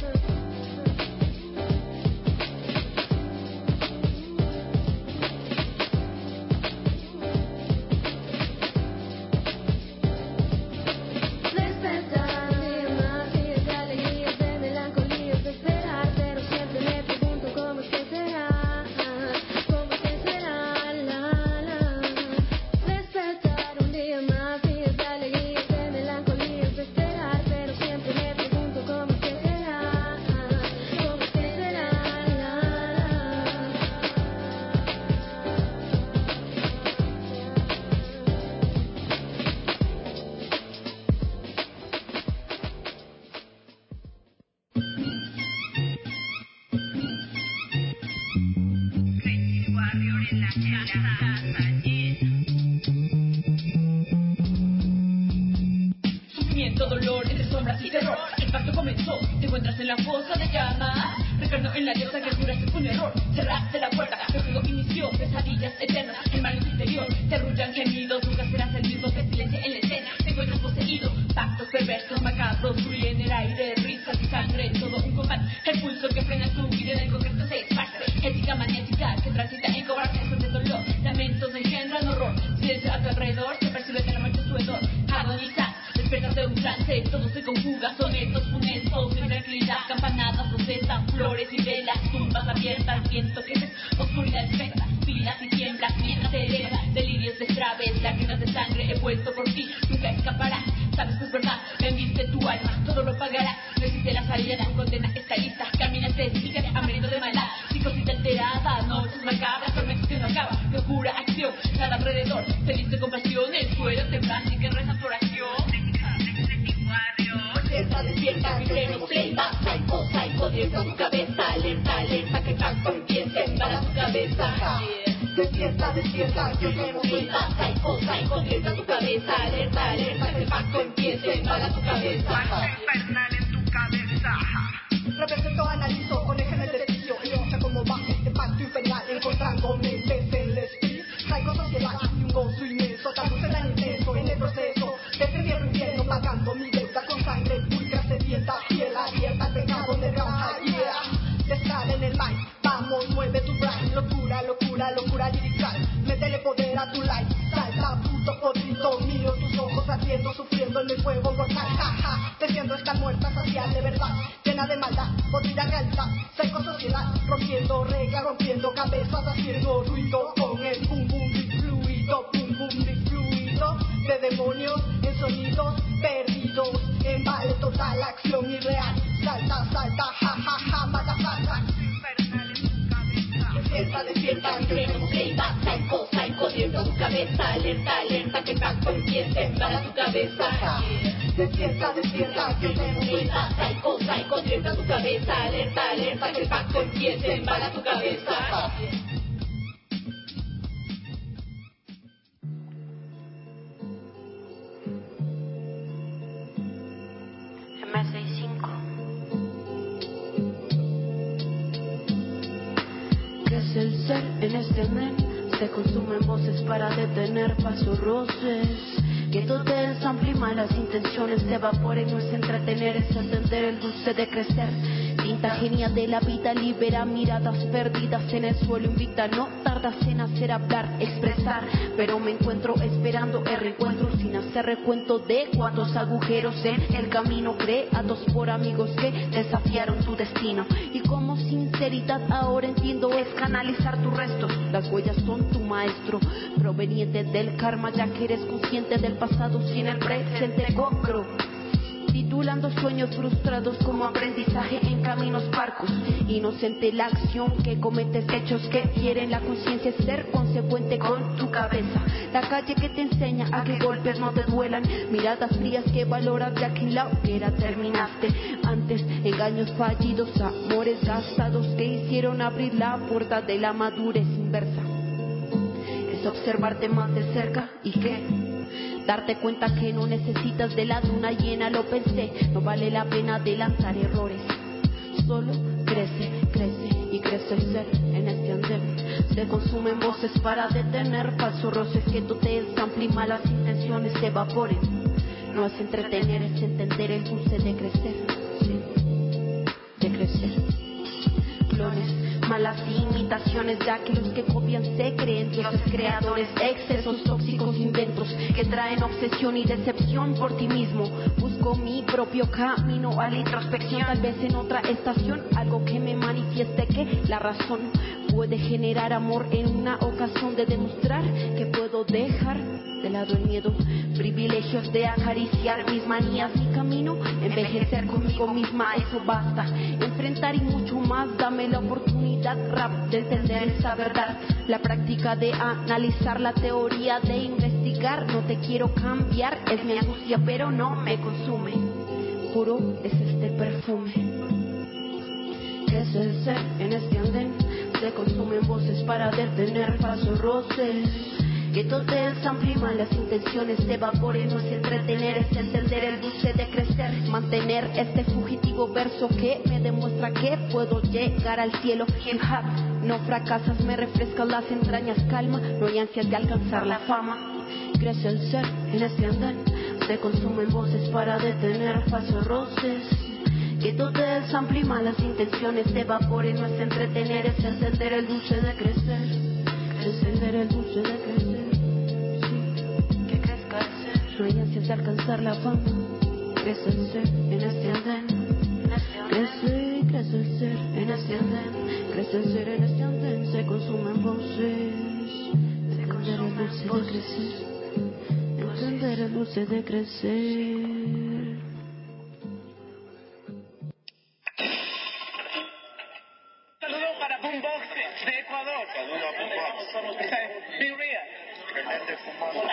Despertar, de más días de alegrías, de melancolías, de esperar, pero siempre me pregunto cómo es que será, cómo es que será, la, la. Despertar un día más, días de alegrías, de melancolías, de esperar, pero siempre me pregunto cómo es que será, cómo es que será, la, la. Sufrimiento, dolor, entre sombras y terror. El pacto comenzó, te encuentras en la fosa de llamas. Recarno en la diosa que juraste fue un error. Cerraste la puerta, el juego inició. Pesadillas eternas, el mal en tu interior. Te arrullan gemidos, nunca serás el mismo. Pestilencia en la escena, te encuentras poseído. Pactos perversos, macabros, fluyen en el aire. Risas y sangre, todo un combate. El pulso que frena tu vida en el concreto se esparce. Ética magnética que transita en cobarde, de dolor. Lamentos engendran horror. Silencio a tu alrededor, se percibe que la muerte es tu hedor. Agoniza, despertas de un trance, todo se conjuga, sonetos funestos, en tranquilidad, campanadas bocetan, flores y velas, tumbas abiertas, viento que es oscuridad especta, vidas y tiemblas, mientras te eleva, delirios destraves, lágrimas de sangre, he vuelto por ti, nunca escaparás, sabes que es verdad, vendiste tu alma, todo lo pagarás, no existe la salida, tu condena está lista, caminas desvías, hambriento de maldad, psicosis alterada, noches macabras, tormentos que no acaban, locura, acción, nada alrededor, feliz de compasión, el suelo temblar, y que reza tu oración. Despierta, despierta, vibremos playback, psycho, psycho, dentro de tu cabeza, alerta, alerta, que pacto empiece para tu cabeza. Despierta, despierta, vibremos playback, psycho, psycho, dentro de tu cabeza, alerta, alerta, que pacto empiece para tu cabeza. Pacto infernal en tu cabeza. Represento, analizo, con eje en el derecho, y escucha cómo va este pacto infernal, encontrando mentes en el espíritu, psycho, sociedad, y un gozo inmenso, tal luz tan intenso en el proceso, desde el viejo infierno, pagando mi deuda con sangre pulcra, sedienta, piel abierta, el pecado de raja, yeah. Estar en el mic, vamos, mueve tu brain, locura, locura, locura lirical, métele poder a tu life, salta, puto podrito mío, tus ojos ardiendo, sufriendo en el fuego mortal, jaja, deseando estar muerta, saciar de verdad, llena de maldad, podrida realidad, psycho sociedad, rompiendo reglas, rompiendo cabezas, haciendo ruido con el boom boom de fluido, boom boom de fluido, de demonios en sonidos perdidos, en vale total, acción irreal, salta, salta, ja, ja, ja, mata, salta, infernal en tu cabeza. Despierta, despierta, vibremos playback, psycho, psycho, dentro de tu cabeza, alerta, alerta, que pacto empiece para tu cabeza. Despierta, despierta, vibremos playback, psycho, psycho, dentro de tu cabeza, alerta, alerta, que pacto empiece para tu cabeza. el ser en este andén. Se consumen voces para detener pasos roces. Que todo desample y malas intenciones se evaporen. No es entretener, es entender el dulce de crecer. Tinta genia de la vida libera miradas perdidas en el suelo invicta. No tardas en hacer hablar, expresar, pero me encuentro esperando el reencuentro sin hacer recuento de cuántos agujeros en el camino creados por amigos que desafiaron tu destino. Y como sinceridad ahora entiendo es canalizar tus restos. Las huellas son tu maestro, proveniente del karma, ya que eres consciente del pasado sin el presente compro. Titulando sueños frustrados como aprendizaje en caminos parcos. Inocente la acción que cometes, hechos que hieren la conciencia, es ser consecuente con tu cabeza. La calle que te enseña a que golpes no te duelan, miradas frías que valoras ya que la hoguera terminaste. Antes engaños fallidos, amores gastados que hicieron abrir la puerta de la madurez inversa. Es observarte más de cerca y que darte cuenta que no necesitas de la luna llena. Lo pensé, no vale la pena adelantar errores. Solo crece, crece y crece el ser en este andén. Se consumen voces para detener falsos roces. Que tú te desample y malas intenciones se evaporen. No es entretener, es entender el dulce de crecer. Sí, de crecer. Clones, malas imitaciones, ya que los que copian se creen dioses creadores. Excesos tóxicos inventos que traen obsesión y decepción por ti mismo. Busco mi propio camino a la introspección, tal vez en otra estación algo que me manifieste que la razón puede generar amor en una ocasión de demostrar que puedo dejar de lado el miedo, privilegios de acariciar mis manías, mi camino, envejecer conmigo misma, eso basta, enfrentar y mucho más, dame la oportunidad, rap, de entender esa verdad, la práctica de analizar la teoría, de investigar, no te quiero cambiar, es mi angustia pero no me consume, puro es este perfume, que es el ser en este andén, se consumen voces para detener falsos roces. Que todo desample y malas intenciones se evaporen, no es entretener, es entender el dulce de crecer. Mantener este fugitivo verso que me demuestra que puedo llegar al cielo. Hip hop, no fracasas, me refrescas las entrañas, calma, no hay ansias de alcanzar la fama. Crece el ser en este andén, se consumen voces para detener falsos roces. Que todo desample y malas intenciones se evaporen, no es entretener, es entender el dulce de crecer. Encender el dulce de crecer, sí, que crezca el ser. No hay ansias de alcanzar la fama. Crece el ser en este andén. Crece, crece el ser en este andén. Crece el ser en este andén. Se consumen voces. Entender el dulce de crecer. Entender el dulce de crecer. De Ecuador. Saludos a Boombox. Be real.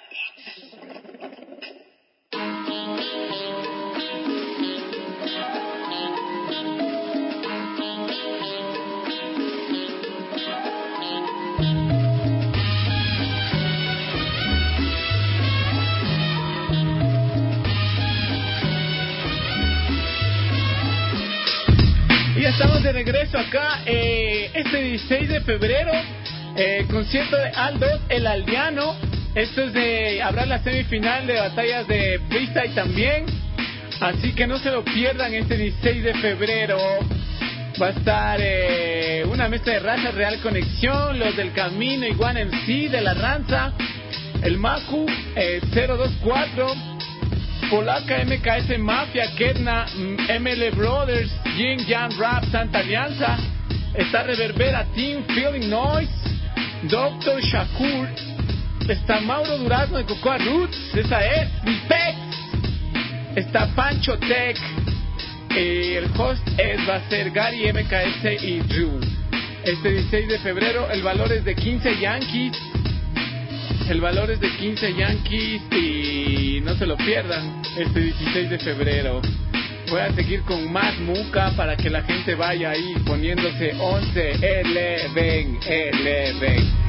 Y estamos de regreso acá, eh, este dieciséis de febrero, eh, concierto de Aldo, el Aldeano. Esto es de, habrá la semifinal de batallas de freestyle también, así que no se lo pierdan este dieciséis de febrero. Va a estar eh, una mezcla de raza, Real Conexión, Los del Camino, Iguana M C, De la Ranza, El Macu, eh, cero dos cuatro, Polaca, M K S Mafia, Ketna, M L Brothers, Yin Yang Rap, Santa Alianza. Está Reverbera Team, Feeling Noise, Doctor Shakur. Está Mauro Durazno de Cocoa Roots, esa es, Vipex. Está Pancho Tech. Eh, el host es, va a ser Gary, M K S y Drew. Este dieciséis de febrero, el valor es de quince Yankees. El valor es de quince Yankees y no se lo pierdan este dieciséis de febrero. Voy a seguir con más muca para que la gente vaya ahí poniéndose once, eleven, eleven.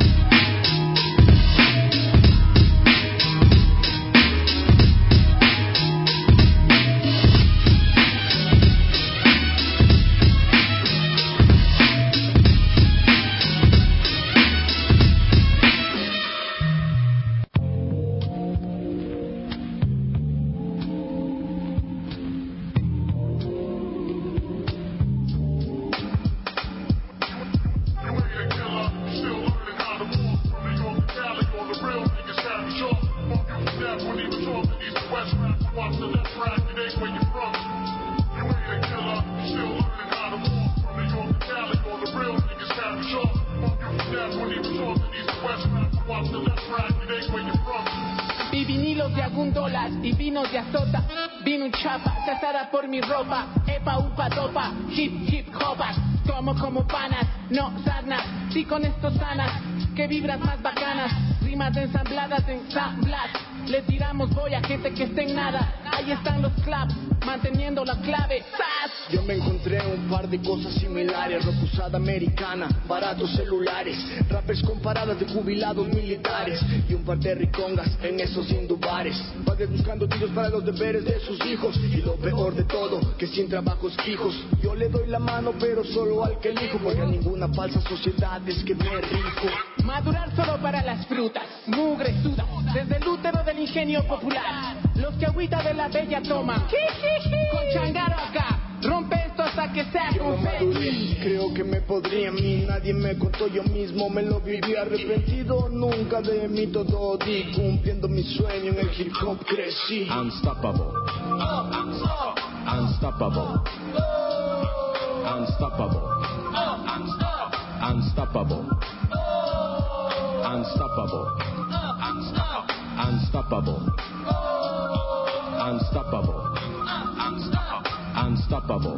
watch the left right, it ain't where you're from. You ain't a killer, you still learning how to walk. From New York to Cali, all the real niggas carry chalk. Fuck you for that when he was talking, he's a west rap. Watch the left right, it ain't where you're from. Vi vinilos de algún dólar y vinos de azota. Vino un chapa, se asara por mi ropa. Epa, upa, topa, hip, hip, hopas. Como como panas, no sarnas. Sí con estos sanas, que vibras más bacanas. Rimas ensambladas en samblas. Le tiramos boy a gente que esté en nada. Ahí están los claps, manteniendo la clave. ¡Sas! Yo me encontré un par de cosas similares. Ropa usada americana, baratos celulares. Rappers con paradas de jubilados militares. Y un par de ricongas en esos indubares. Padres buscando tiros para los deberes de sus hijos. Y lo peor de todo, que sin trabajos fijos. Yo le doy la mano pero solo al que elijo. Porque a ninguna falsa sociedad es que me rijo. Madurar solo para las frutas, mugre suda, desde el útero del ingenio popular. Los que agüita de la bella toman, con changaro acá, rompe esto hasta que sea con fe. Creo que me podría a mí, nadie me contó, yo mismo me lo viví. Arrepentido nunca de mí, todo di, cumpliendo mi sueño en el hip hop crecí. Unstoppable, unstoppable, unstoppable, unstoppable, unstoppable, unstoppable, unstoppable, unstoppable.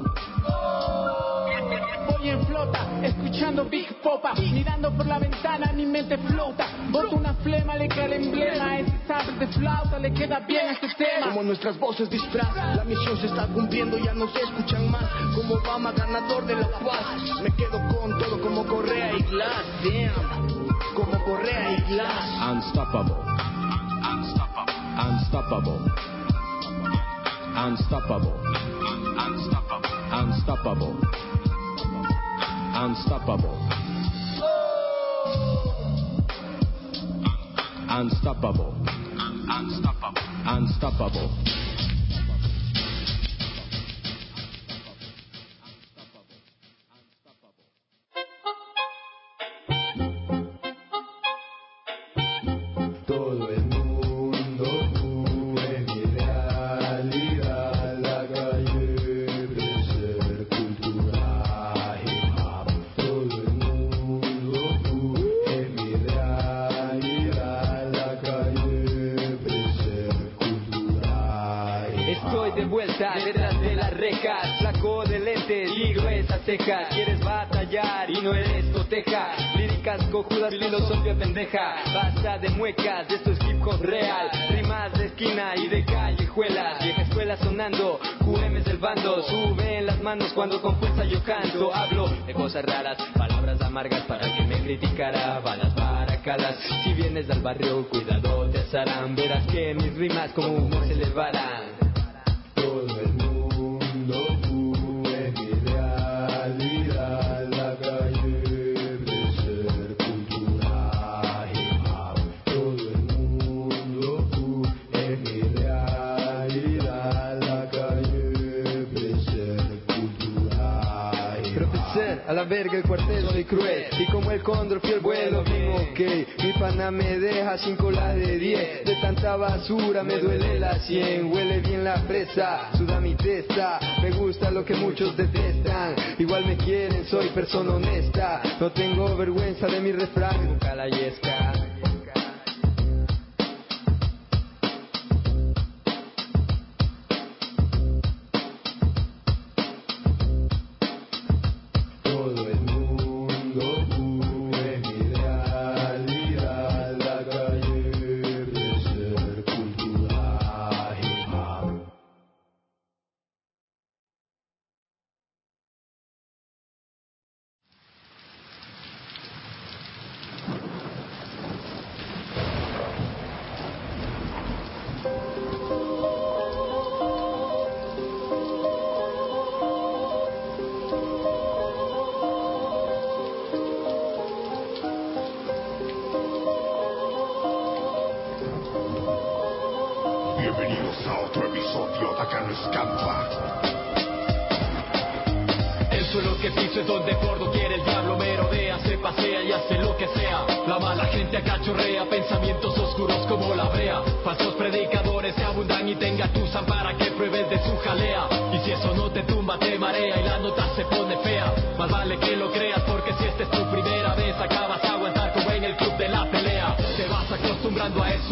Voy en flota, escuchando Big Popa, mirando por la ventana, mi mente flota. Boto una flema, le queda el emblema, ese sable de flauta le queda bien a este tema. Como nuestras voces disfrazan, la misión se está cumpliendo, ya no se escuchan más. Como Obama, ganador de la paz, me quedo con todo como Correa y Glass, damn. Como Correa y Glass. Unstoppable, unstoppable, unstoppable, unstoppable, unstoppable, unstoppable, unstoppable, unstoppable, unstoppable, unstoppable. Todo el mundo tú en mi realidad, la calle Preser cultura hip hop. Todo el mundo tú en mi realidad, la calle Preser cultura hip hop. Estoy de vuelta detrás de las rejas, flaco de lentes y gruesas cejas. Quieres batallar y no eres coteja, líricas cojudas, filosofía pendeja. Basta de muecas, esto es hip hop real. Rimas de esquina y de callejuelas, vieja escuela sonando, Q Ms del bando. Suben las manos cuando con fuerza yo canto. Hablo de cosas raras, palabras amargas para que me criticara. Balas para calas, si vienes del barrio cuidado te asarán. Verás que mis rimas como humo se elevarán. Todo el mundo tú en mi realidad, la calle Preser cultura hip hop. Todo el mundo tú en mi realidad, la calle Preser cultura hip hop. Profesor, a la verga el cuartel soy cruel, y como el cóndor fui el vuelo bien ok. Mi pana me deja sin cola de diez, de tanta basura me duele la cien. Huele bien la fresa, suda mi testa, me gusta lo que muchos detestan. Igual me quieren, soy persona honesta, no tengo vergüenza de mi refrán, nunca la yesca. Todo el mundo tú en mi realidad, la calle Preser cultura hip hop. Bienvenidos a otro episodio de Acá no escapa. El suelo que piso es donde gordo quiere el diablo merodea, se pasea y hace lo que sea. La mala gente acachorrea, pensamientos oscuros como la brea. Falsos predicadores que abundan y tenga tu zampara.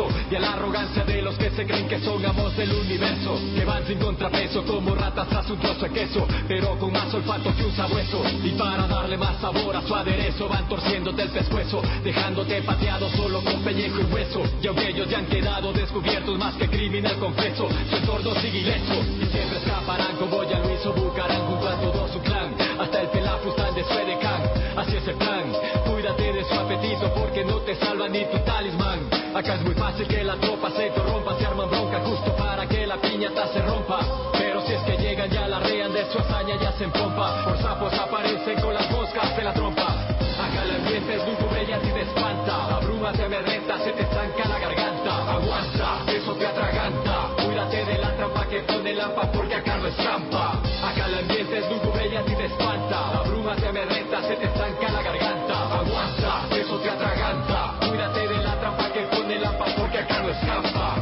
exceso y a la arrogancia de los que se creen que son amos del universo, que van sin contrapeso como ratas tras un trozo de queso, pero con más olfato que un sabueso. Y para darle más sabor a su aderezo van torciéndote el pescuezo, dejándote pateado solo con pellejo y hueso. Y aunque ellos ya han quedado descubiertos más que criminal confeso, son sordos y ileso y siempre escaparán como ya lo hizo Bucarán junto a todo su clan, hasta el pelafustán de su edecán. Así es el plan, cuídate de su apetito porque no te salva ni tu talismán. Acá es muy fácil que la tropa se corrompa, se arman bronca justo para que la piñata se rompa. Pero si es que llegan ya la rean de su hazaña ya se empompa, por sapos aparecen con las moscas de la trompa. Acá el ambiente es lúgubre y a ti te espanta, la bruma te amedrenta, se te estanca la garganta. Aguanta, eso te atraganta, cuídate de la trampa que pone el hampa porque acá no es trampa. Acá el ambiente es lúgubre y a ti te espanta, la bruma te amedrenta, se te estanca la garganta. Aguanta, eso te atraganta, cuídate de la trampa que pone el hampa porque acá no es trampa.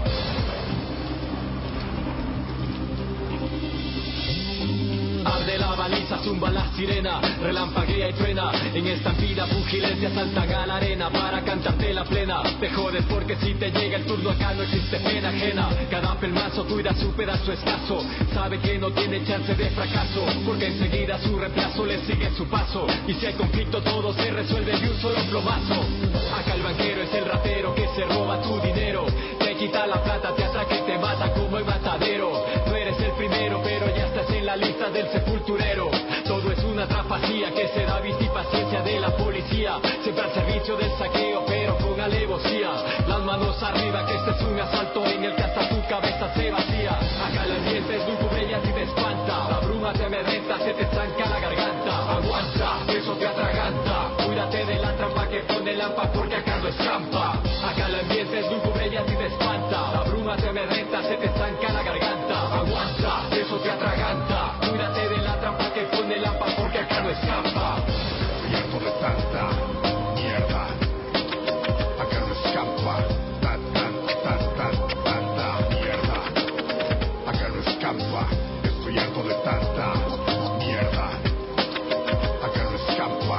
Arde la baliza, zumba la sirena, relampaguea y truena. En estampida pugilencia saltan a la arena para cantarte la plena. Te jodes porque si te llega el turno acá no existe pena ajena. Cada pelmazo cuida su pedazo escaso, sabe que no tiene chance de fracaso, porque enseguida su reemplazo le sigue su paso. Y si hay conflicto todo se resuelve de un solo plomazo. Acá el banquero es el ratero que se roba tu dinero, te quita la plata, te atraca y te mata como el matadero. No eres el primero pero ya estás en la lista del sepulturero. Todo es una trapacía que se da vista y paciencia de la policía, siempre al servicio del saqueo pero con alevosía. Las manos arriba que este es un asalto en el que hasta tu cabeza se vacía. Acá el ambiente es lúgubre y a ti te espanta, la bruma te amedrenta, se te estanca la garganta. Aguanta, eso te atraganta, cuídate de la trampa que pone el hampa porque acá no es trampa. Acá el ambiente es lúgubre y a ti te espanta, la bruma te amedrenta, se te estanca la garganta. Aguanta, eso te atraganta, cuídate de la trampa que pone el hampa porque acá no es trampa. Estoy harto de tanta mierda, acá no escampa, tan, tan, tan, tan, tanta mierda, acá no escampa. Estoy harto de tanta mierda, acá no escampa,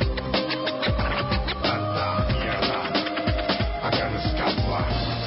tanta mierda, acá no escampa.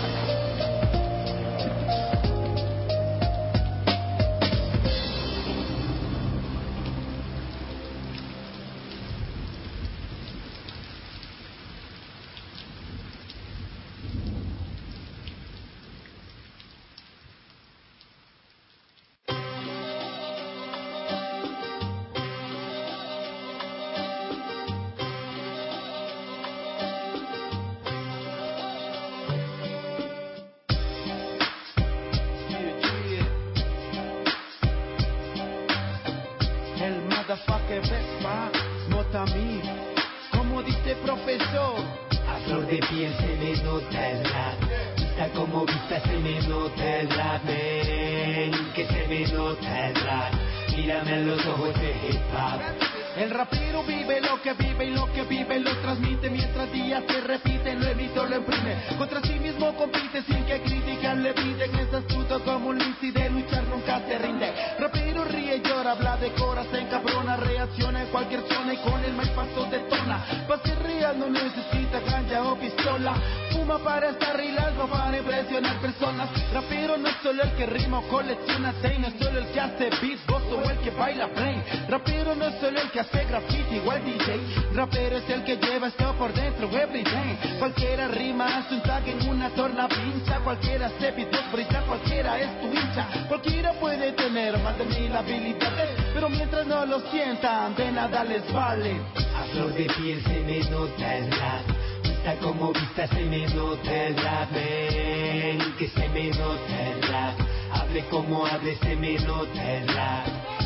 El motherfucker Vespa, nota mí, como dice profesor. A flor de piel se me nota el rap, vista como vista se me nota el rap, man, que se me nota el rap, mírame a los ojos de hip hop. El rapero vive lo que vive y lo que vive lo transmite, mientras días se repiten, lo emito, lo imprime. Contra sí mismo compite sin que críticas le piden, es astuto como un lince y de luchar nunca se rinde. Rapero ríe y llora, habla de cora, se encabrona, reacciona en cualquier zona y con el mal paso detona. Pa' ser real no necesita ganja o pistola, fuma para estar relax, no para impresionar personas. Rapero no es solo el que rima o colecciona tape, no es solo el que hace beatbox o el que baila play. Rapero no es solo el que hace graffiti igual D J, rapero es el que lleva esto por dentro everyday. Cualquiera rima, hace un tag en una torna pincha, cualquiera hace beatbox brilla, cualquiera es tu hincha. Cualquiera puede tener más de mil habilidades, pero mientras no lo sientan, de nada les vale. A flor de piel se me nota el rap, vista como vista se me nota el rap, man, que se me nota el rap, hable como hable se me nota el rap,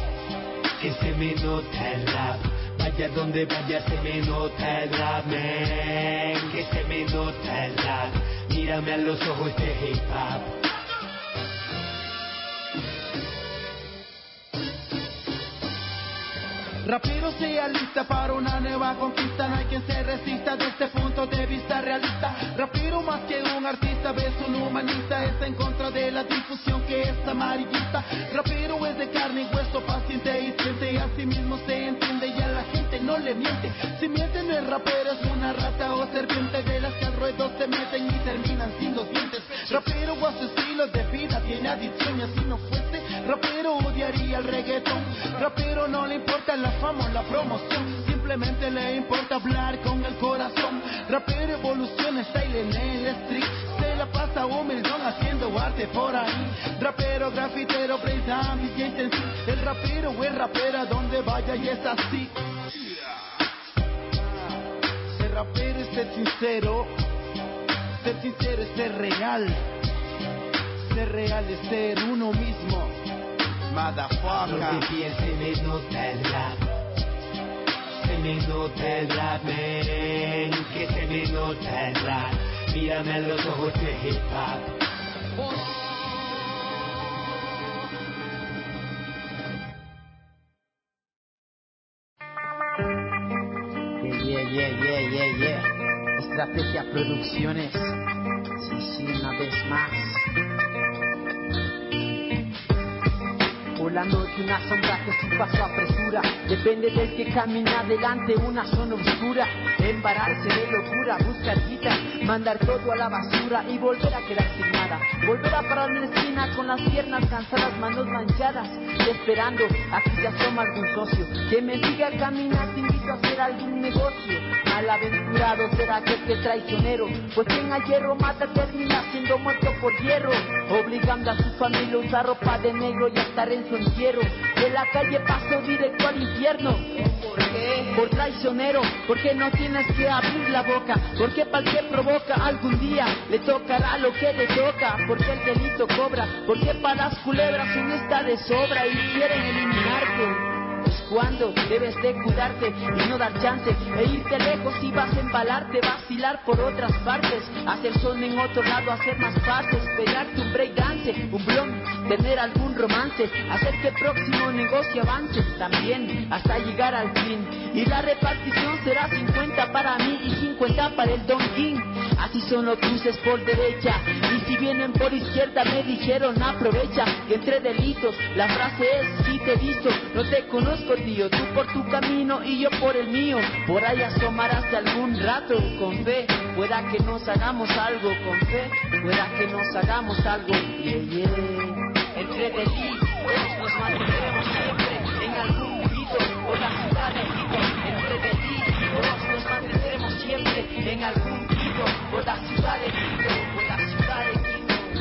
que se me nota el rap, vaya donde vaya se me nota el rap, man, que se me nota el rap, mírame a los ojos de hip hop. Rapero, sea lista para una nueva conquista. No hay quien se resista desde este punto de vista realista. Rapero, más que un artista, ves un humanista. Está en contra de la difusión que es amarillista. Rapero es de carne y hueso, paciente y siente. Así mismo se entiende y a la gente no le miente. Si mienten el rapero es una rata o serpiente, de las que al ruedo se meten y terminan sin los dientes. Rapero o su estilo de vida tiene adicción, y así no fuese, rapero odiaría el reggaetón. Rapero no le importa la fama o la promoción, simplemente le importa hablar con el corazón. Rapero evoluciona, style en el street, se la pasa humildón haciendo arte por ahí. Rapero, grafitero, breakdown, D J intensivo. El rapero o el rapera donde vaya y es así. Ser rapero es ser sincero, ser sincero es ser real. Ser real es ser uno mismo. Motherfucker. Lo que piense me nota el rap. Se me nota el rap, man. Que se me nota el rap. Mírame a los ojos de hip hop. Yeah, yeah, yeah, yeah, yeah. Estrategia Producciones. Sí, sí, una vez más. Volando de una sombra que su paso apresura. Depende del que camina adelante, una zona oscura. Embararse de locura, buscar guita, mandar todo a la basura y volver a quedar sin nada. Volver a parar en la esquina con las piernas cansadas, manos manchadas, y esperando a que se asoma algún socio que me diga caminar, te invito a hacer algún negocio. Malaventurado será aquel que es traicionero, pues quien a hierro mata termina siendo muerto por hierro, obligando a su familia a usar ropa de negro y a estar en su entierro. De la calle paso directo al infierno. ¿Por qué? Por traicionero, porque no tienes que abrir la boca, porque para el que provoca algún día le tocará lo que le toca, porque el delito cobra, porque para las culebras son está de sobra y quieren eliminarte. Es cuando debes de cuidarte y no dar chance e irte lejos si vas a embalarte, vacilar por otras partes, hacer son en otro lado, hacer más pases, pegarte un breakdance, un blond, tener algún romance, hacer que el próximo negocio avance también hasta llegar al fin. Y la repartición será cincuenta para mí y cincuenta para el Don King. Así son los cruces por derecha, y si vienen por izquierda me dijeron aprovecha que entre delitos la frase es si te he visto, no te conozco tío, tú por tu camino y yo por el mío, por ahí asomarás de algún rato con fe, pueda que nos hagamos algo con fe, pueda que nos hagamos algo, yeah, yeah. Entre delitos nos mantendremos siempre en algún grito por la ciudad de Quito, entre delitos nos mantendremos siempre en algún grito por la ciudad de Quito, por la ciudad de Quito.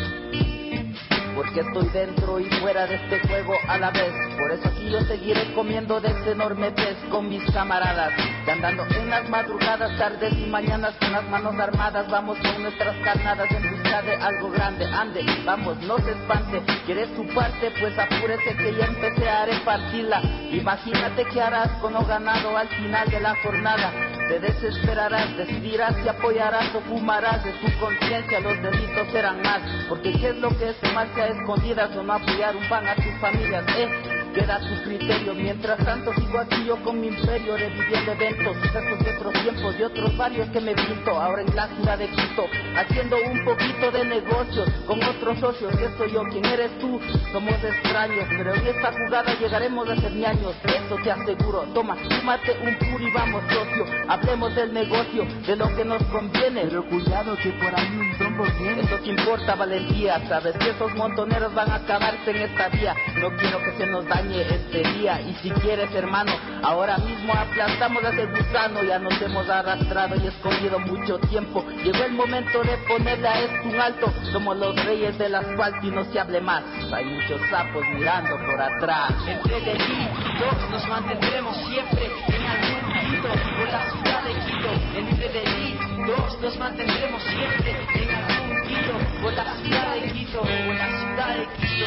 Porque estoy dentro y fuera de este juego a la vez. Por eso aquí yo seguiré comiendo de ese enorme pez con mis camaradas, que andando en las madrugadas, tardes y mañanas con las manos armadas, vamos con nuestras carnadas en busca de algo grande. Ande, vamos, no se espante, ¿quieres tu parte? Pues apúrese que ya empecé a repartirla. Imagínate qué harás con lo ganado al final de la jornada. Te desesperarás, decidirás si apoyarás o fumarás. De tu conciencia los delitos serán más, porque ¿qué es lo que es tomarse a escondidas o no apoyar un pan a tus familias? Eh, queda tu criterio. Mientras tanto sigo aquí yo con mi imperio, reviviendo eventos, sucesos de otros tiempos, de otros barrios que me pinto. Ahora en la ciudad de Quito, haciendo un poquito de negocios con otros socios. ¿Qué soy yo? ¿Quién eres tú? Somos extraños, pero en esta jugada llegaremos a ser ñaños, eso te aseguro. Toma, fúmate un puri, vamos socio, hablemos del negocio, de lo que nos conviene. Pero cuidado que por ahí un trombo viene. Eso que importa valentía, sabes que esos montoneros van a acabarse en esta vía. No quiero que se nos dañe este día, y si quieres hermano, ahora mismo aplastamos a ese gusano. Ya nos hemos arrastrado y escondido mucho tiempo, llegó el momento de ponerle a esto un alto. Somos los reyes del asfalto y no se hable más, hay muchos sapos mirando por atrás. Entre delitos nos mantendremos siempre en algún grito por la ciudad de Quito. Entre delitos nos mantendremos siempre en algún grito por la ciudad de Quito, por la ciudad de Quito.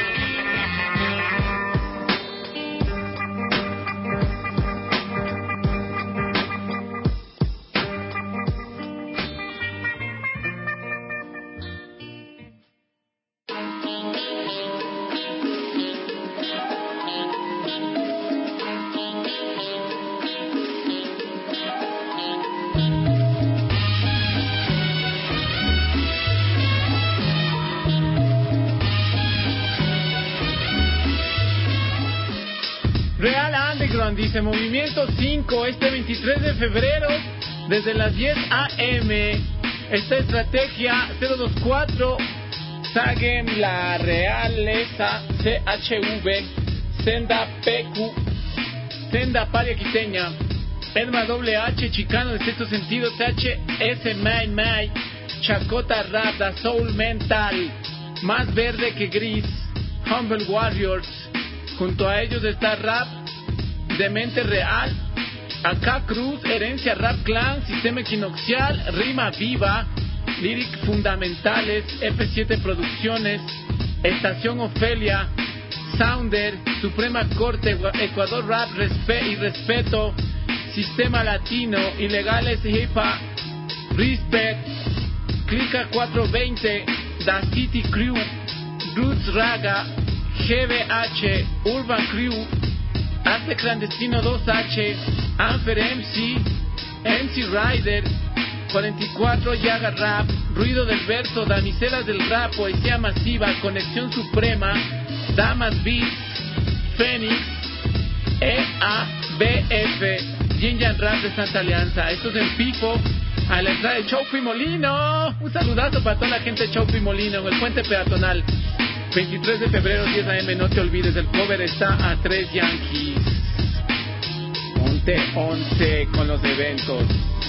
Esteban dice, Movimiento cinco, este veintitrés de febrero, desde las diez a eme. Esta estrategia cero dos cuatro, Sagem La Realeza, C H V, Senda P Q, Senda Paria Quiteña, Edma W H, Chicano de Sexto Sentido, T H S May May, Chacota Rap, Da Soul Mental, Más Verde que Gris, Humble Warriors. Junto a ellos está Rap de Mente Real, Acá Cruz, Herencia Rap Clan, Sistema Equinoxial, Rima Viva, Lyric Fundamentales, F siete Producciones, Estación Ofelia, Sounder, Suprema Corte, Ecuador Rap Respe- y Respeto, Sistema Latino, Ilegales Hipa, Respect, Clica cuatrocientos veinte, Da City Crew, Roots Raga, G B H, Urban Crew, Arte Clandestino dos H, Anfer M C, M C Rider, cuarenta y cuatro Yaga Rap, Ruido del Verso, Damiselas del Rap, Poesía Masiva, Conexión Suprema, Damas Beats, Fénix, E A B F, Yin Yang Rap de Santa Alianza. Esto es en Pifo, a la entrada de Chaufi Molino. Un saludazo para toda la gente de Chaufi Molino, en el puente peatonal. veintitrés de febrero, diez a eme, no te olvides, el cover está a tres Yankees. Ponte once con los eventos.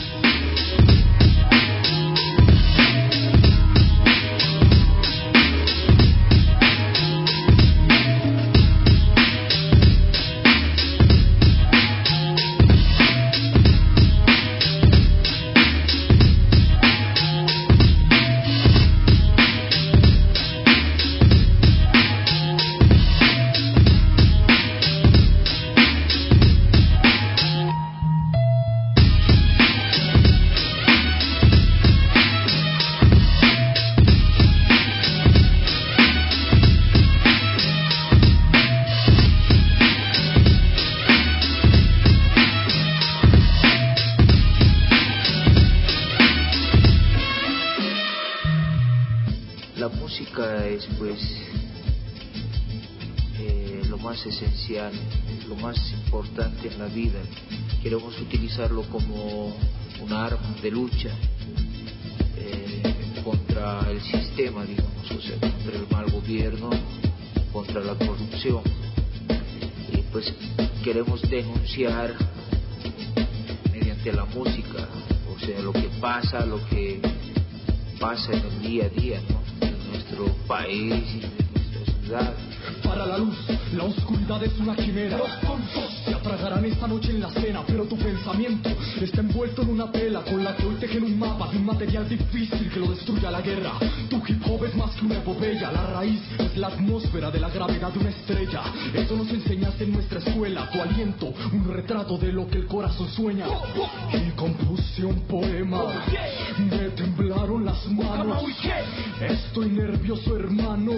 Pues eh, lo más esencial, lo más importante en la vida. Queremos utilizarlo como una arma de lucha eh, contra el sistema, digamos, o sea, contra el mal gobierno, contra la corrupción. Y pues queremos denunciar mediante la música, o sea, lo que pasa, lo que pasa en el día a día, ¿no? Nuestro país y de nuestra ciudad. Para la luz, la oscuridad es una quimera. Los tontos se atragarán esta noche en la cena, pero tu pensamiento está envuelto en una tela con la que hoy tejen un mapa de un material difícil que lo destruya la guerra. Tu hip hop es más que una epopeya, la raíz es la atmósfera de la gravedad de una estrella. Eso nos enseñaste en nuestra escuela, tu aliento, un retrato de lo que el corazón sueña. Y compuse un poema, me temblaron las manos. Estoy nervioso, hermano,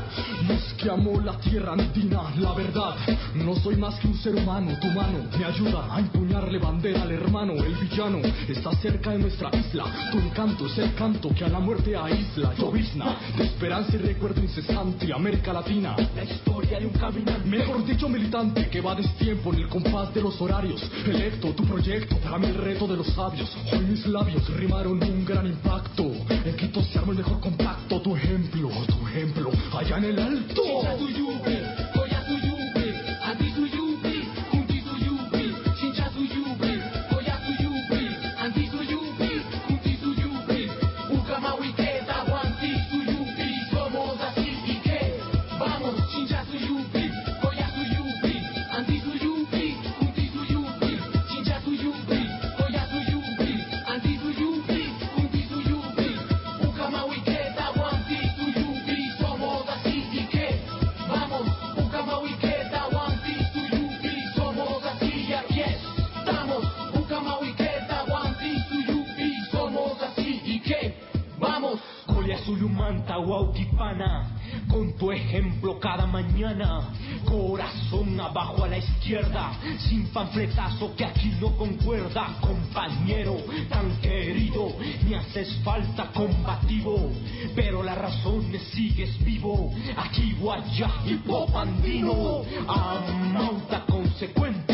y es que amo la tierra andina, la verdad. No soy más que un ser humano, tu mano me ayuda a empuñarle bandera al hermano. El villano está cerca de nuestra isla, tu encanto es el canto que a la muerte aísla. Llovizna de esperanza y recuerdo incesante, América Latina, la historia de un caminante, mejor dicho militante, que va a destiempo en el compás de los horarios. Electo tu proyecto, para mí el reto de los sabios. Hoy mis labios rimaron un gran impacto. En Quito se arma el mejor compacto. Tu ejemplo, tu ejemplo, allá en el alto. Chincha su yupi, Goya su yupi, anti su yupi, junti su yupi. Chincha su yupi, Goya su yupi, anti su yupi, junti su yupi. Ucamahuiqueta, guanti su yupi, somos así y que vamos. Chincha su yupi, Goya su yupi, anti su yupi, junti su yupi. Chincha su yupi, Goya su yupi, anti su yupi, junti su yupi. Ucamahuiqueta, guanti su yupi, somos así y que vamos. Ucamahuiqueta, guanti su yupi, somos así y aquí estamos. Ucamahuiqueta, guanti su yupi, somos así y que vamos. Colia Suyumanta, Huauquipana, con tu ejemplo cada mañana. Corazón abajo a la izquierda, sin panfletazo que aquí no concuerda. Compañero tan querido, me haces falta combativo, pero la razón es sigues vivo. Aquí guaya hip hop andino, amauta consecuente.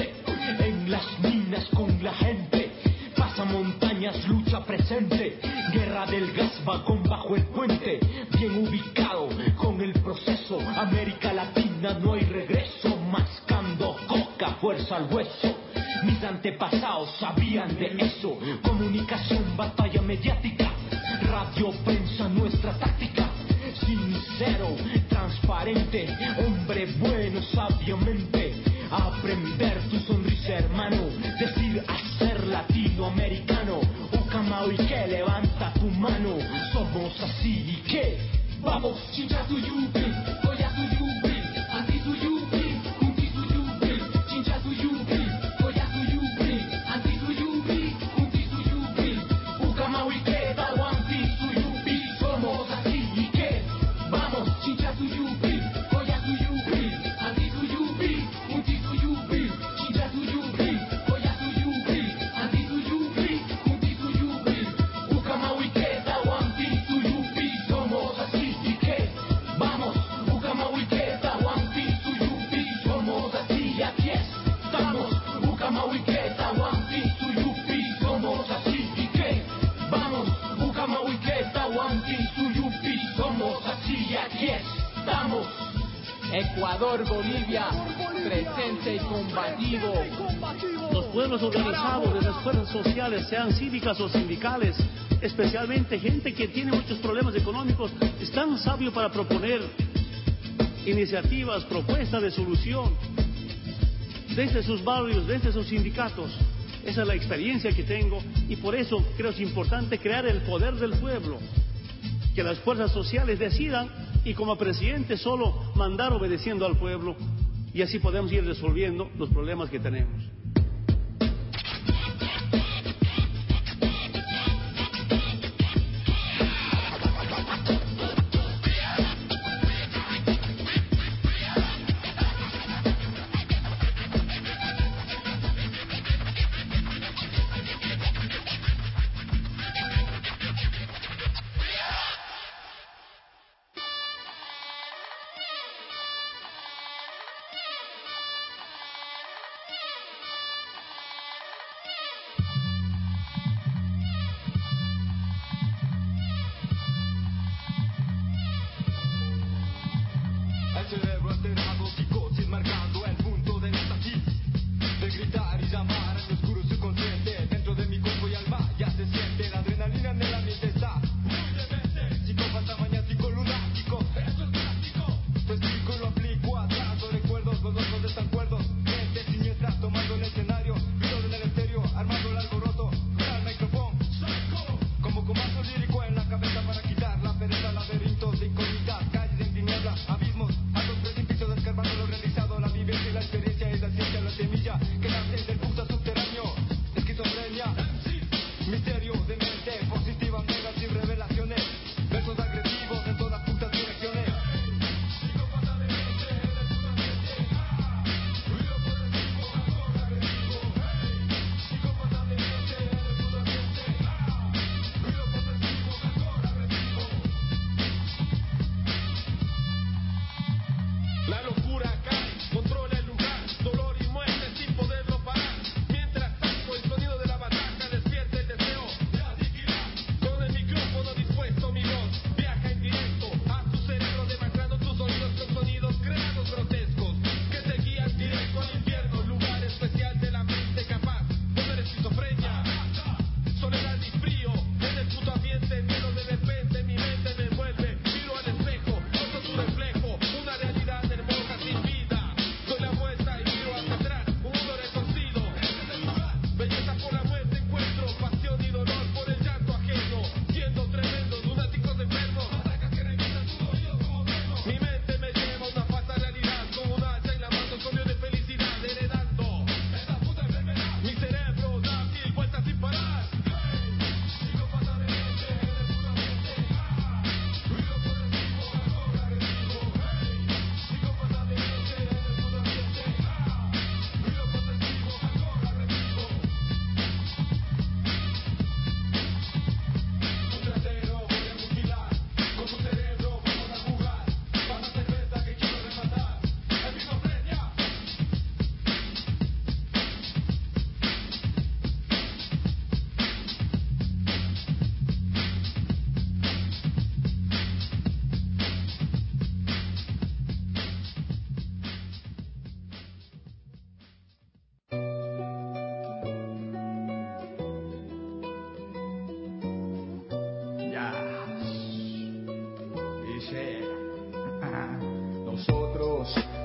en las minas con la gente. Pasamontañas, lucha presente, guerra del gas, vagón bajo el puente, bien ubicado con el proceso. América Latina no hay regreso, mascando coca, fuerza al hueso. Mis antepasados sabían de eso. Comunicación, batalla mediática, radio, prensa, nuestra táctica. Sincero, transparente, hombre bueno, sabiamente. Aprender tu sonrisa, hermano. Decir, hacer latinoamericano. Ucamao y que levanta tu mano. Somos así y que vamos, chincha tu yupi, goya tu yupi, anti tu yupi, junti tu yupi, chincha tu yupi, goya tu yupi, anti tu yupi, junti tu yupi, Ucamao y que tahuanti tu yupi. Somos así y que vamos, chincha tu yupi, goya tu yupi, anti tu yupi, junti tu yupi, chincha tu yupi, goya tu yupi, anti tu yupi, junti tu yupi, Ucamao y que tahuanti tu yupi. Somos así y que vamos, Ucamao y que tahuanti tu yupi. Somos así y aquí estamos, Ucamao y que tahuanti tu yupi. Somos así y que vamos, Ucamao y que tahuanti tu yupi. Somos así y aquí estamos. Ecuador, Bolivia, presente y combativo. Los pueblos organizados de las fuerzas sociales, sean cívicas o sindicales, especialmente gente que tiene muchos problemas económicos, están sabios para proponer iniciativas, propuestas de solución desde sus barrios, desde sus sindicatos. Esa es la experiencia que tengo y por eso creo que es importante crear el poder del pueblo, que las fuerzas sociales decidan y como presidente solo mandar obedeciendo al pueblo y así podemos ir resolviendo los problemas que tenemos. El cerebro alterado, psicosis marcando el punto de éxtasis, de gritar y llamar al oscuro subconsciente. Dentro de mi cuerpo y alma ya se siente la adrenalina en el ambiente está muy demente. Psicópata maniático lunático, eso es plástico. Te explico y lo aplico atrás, los recuerdos, los locos están cuerdos. Gente siniestra tomando el escenario, ruido en el estéreo, armando el alboroto, al micrófono, psycho. Como comando lírico en la cabeza para quitar la pereza, laberintos de incógnitas, calles en tinieblas, abismos. Escarbando lo realizado, la vivencia y la experiencia es la ciencia, la semilla que nace del puta subterráneo, esquizofrenia, misterio de mente, positiva, mega sin revelaciones, versos agresivos en todas putas direcciones. Psicópata de mente, en el puto ambiente, ruido progresivo, actor agresivo, psicópata de mente, en el puto ambiente, ruido progresivo, actor agresivo. La locura cae, controla el lugar, dolor y muerte sin poderlo parar. Mientras tanto el sonido de la bataca despierta el deseo de aniquilar. Con el micrófono dispuesto mi voz viaja en directo a tu cerebro, demacrando tus oídos con sonidos creados grotescos que te guían directo al infierno, lugar especial de la mente capaz de ver esquizofrenia, soledad y frío en el puto ambiente. Miedo de repente mi mente me envuelve, miro al espejo, noto tu reflejo, una realidad hermosa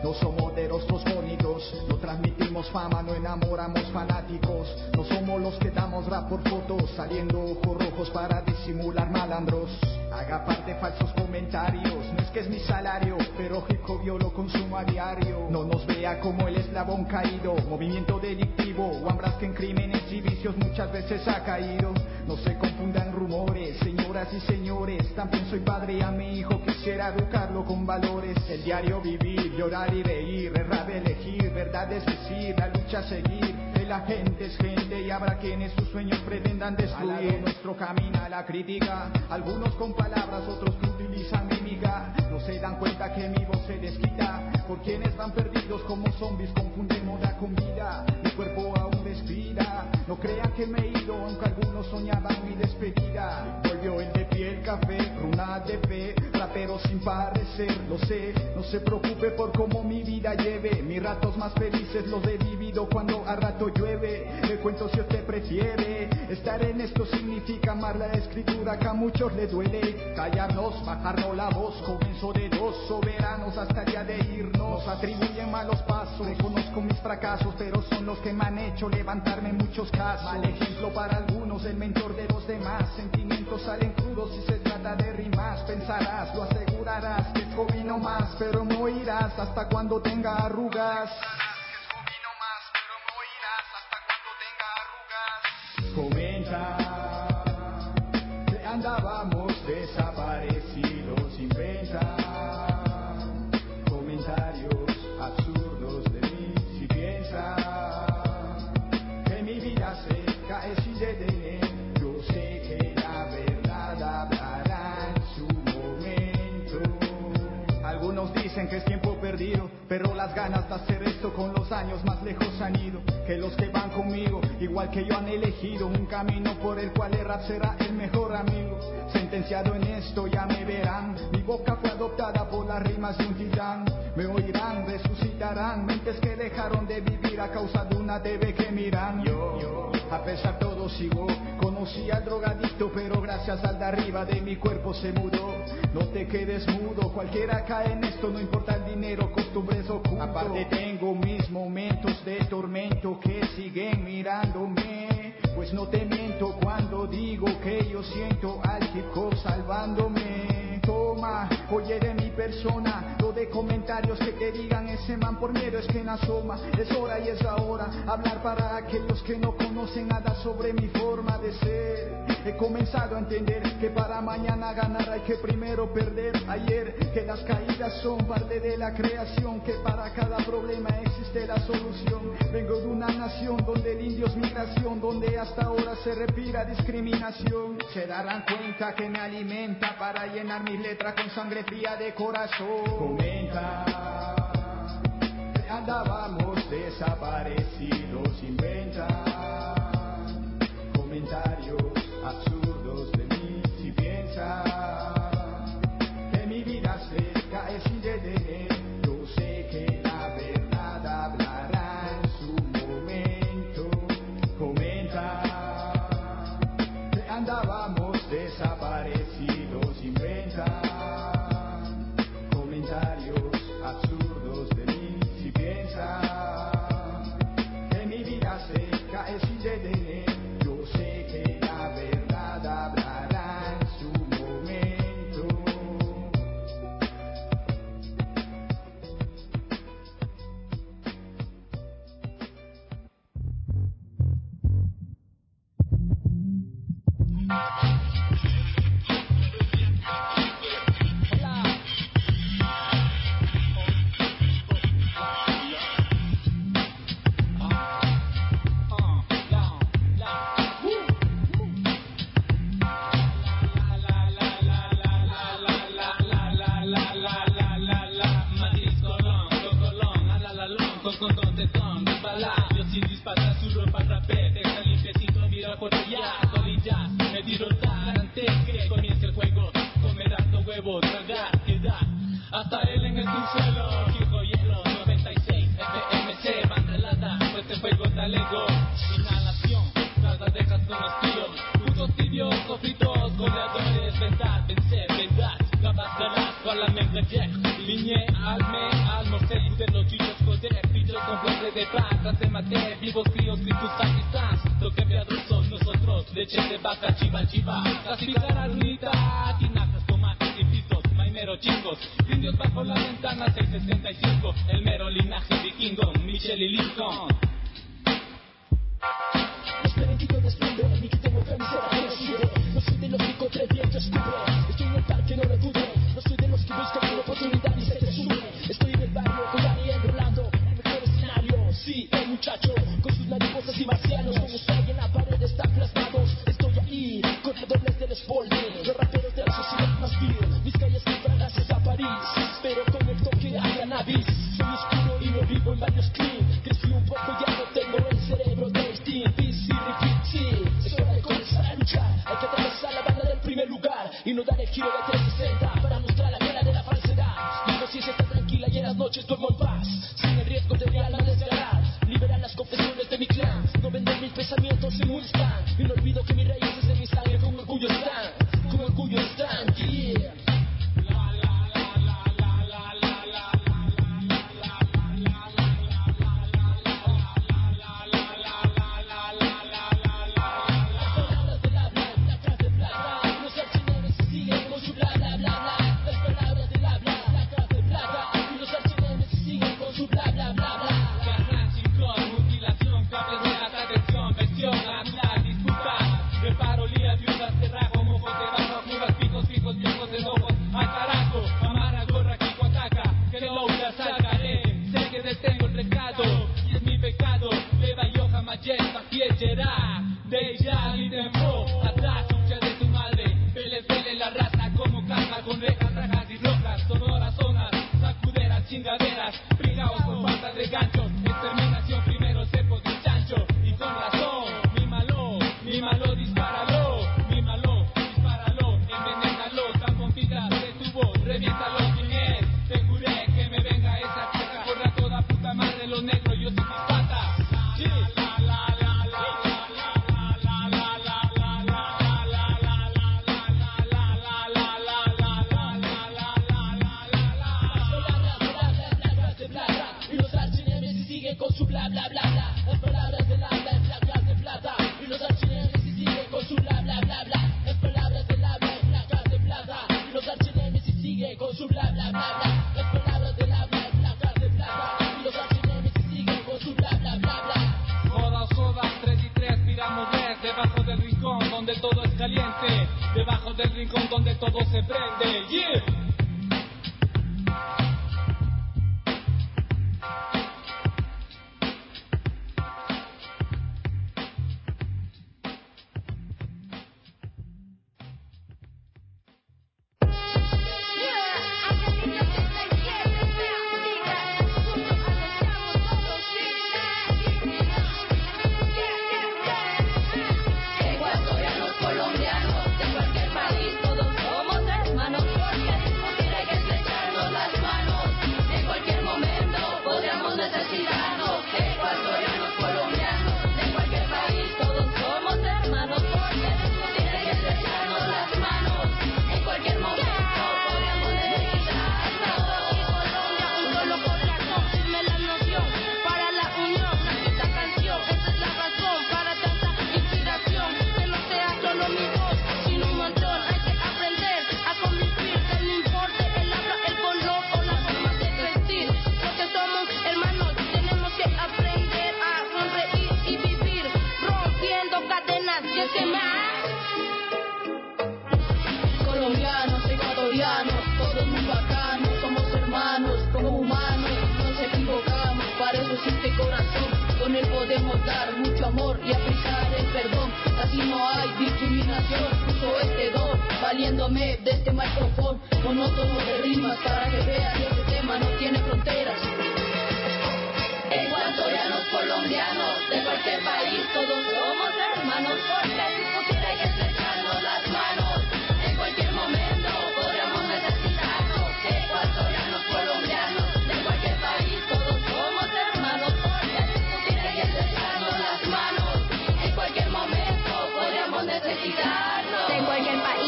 No somos de rostros bonitos, no transmitimos fama, no enamoramos fanáticos. No somos los que damos rap por fotos, saliendo ojos rojos para disimular malandros. Haga parte falsos comentarios, no es que es mi salario, pero hip hop yo lo consumo a diario. No nos vea como el eslabón caído, movimiento delictivo, guambras que en crímenes y vicios muchas veces ha caído. No se confundan rumores, señoras y señores, también soy padre y a mi hijo quisiera educarlo con valores. El diario vivir, llorar y reír, errar, elegir, verdad es decir, la lucha seguir. La gente es gente y habrá quienes sus sueños pretendan destruir. Al lado nuestro camina la crítica, algunos con palabras, otros que utilizan mímica. No se dan cuenta que mi voz se desquita por quienes van perdidos como zombies, confunden moda con vida. Mi cuerpo aún respira, no crean que me he ido, aunque algunos soñaban mi despedida. Volvió el de piel café, runa de fe, rapero sin parecer, lo sé. No se preocupe por cómo mi vida lleve, mis ratos más felices los he vivido cuando a rato llueve. Le cuento si usted prefiere, estar en esto significa amar la escritura que a muchos les duele. Callarnos, bajarnos la voz, comienzo de dos soberanos hasta el día de irnos. Nos atribuyen malos pasos, reconozco mis fracasos, pero son los que me han hecho levantarme en muchos casos. Mal ejemplo para algunos, el mentor de los demás. Sentimientos salen crudos si se trata de rimas. Pensarás, lo asegurarás, que es hobby no más, pero no irás hasta cuando tenga arrugas. Comenta que andábamos desaparecidos, inventa comentarios absurdos de mí. Si piensa que mi vida se cae sin detener, yo sé que la verdad hablará en su momento. Algunos dicen que es tiempo perdido, pero las ganas de hacer esto con los años más lejos han ido. Que los que van conmigo, igual que yo, han elegido un camino por el cual el rap será el mejor amigo. Sentenciado en esto ya me verán, mi boca fue adoptada por las rimas de un titán. Me oirán, resucitarán mentes que dejaron de vivir a causa de una T V que miran. Yo, yo, a pesar de todo sigo, conocí al drogadicto, pero gracias al de arriba de mi cuerpo se mudó. No te quedes mudo, cualquiera cae en esto, no importa el dinero, costumbres o culto. Aparte tengo mis momentos de tormento que siguen mirándome, pues no te miento cuando digo que yo siento al hip hop salvándome. Toma, oye de mi persona, lo de comentarios que te digan ese man por miedo es que no asoma. Es hora y es ahora hablar para aquellos que no conocen nada sobre mi forma de ser. He comenzado a entender que para mañana ganar hay que primero perder ayer, que las caídas son parte de la creación, que para cada problema existe la solución. Vengo de una nación donde el indio es migración, donde hasta ahora se respira discriminación. Se darán cuenta que me alimenta para llenar mis letras con sangre fría de corazón. Comenta que andábamos desaparecidos, inventa comentarios absurdos de mí. Si piensa que mi vida se cae sin detener, yo sé que la verdad hablará en su momento. Comenta que andábamos desaparecidos, inventa comentarios absurdos de mí. Si piensa que mi vida se cae sin detener, yo sé que la verdad hablará en su momento. Yo sin disparar su ropa rapé, deja limpiecito, mira por allá, colilla, me tiro tan antes que comience el juego, comer harto huevo, tragar, quedar, hasta él en el subsuelo, fijo hielo, noventa y seis, F M C, banda helada, pues el juego está lego, inhalación, las dejas con los tíos, putos tibios, sofritos, goleadores, ventar, vencer, vengar, la bastarás, con la mente jack, liñé, alme, almorcé, de los hambre de paz, hace maté, vivos críos, Critus Pakistán. Lo que piadros son nosotros, leche de vaca, chiva, chiva. Las picaras unidad, tinajas, tomates y pisos, mainero chingos. Indios bajo la ventana, seiscientos sesenta y cinco. El mero linaje vikingo, Michelle y Lincoln. Esperen que yo desplumbre, ni que tengo camiseta que no sube. No soy de los que contra el viento escubre. Estoy en el parque, no lo dude. No soy de los que buscan una oportunidad y se te sube. Estoy en el barrio con Daniel Rolando, el mejor escenario. Sí, el muchacho, con sus mariposas y marcianos. Como estoy en la pared están plasmados. Estoy ahí, con redobles del spoiler. Los raperos de la sociedad más vil. Mis calles compran gracias a París, pero con el toque a cannabis. Soy oscuro y no vivo en varios clean. Crecí un poco, ya no tengo el cerebro del team. B C, repeat, sí. Es hora de comenzar a luchar. Hay que atravesar la banda del primer lugar y no dar el giro de trescientos sesenta para mostrar la cara de la falsedad. Mi conciencia está tranquila y en las noches duermo en paz, sin el riesgo de mi alma desgarrar. Liberar las confesiones de mi clan, no vender mis pensamientos en un stand. Y no olvido que mis raíces en mi sangre con orgullo están, con orgullo están, yeah.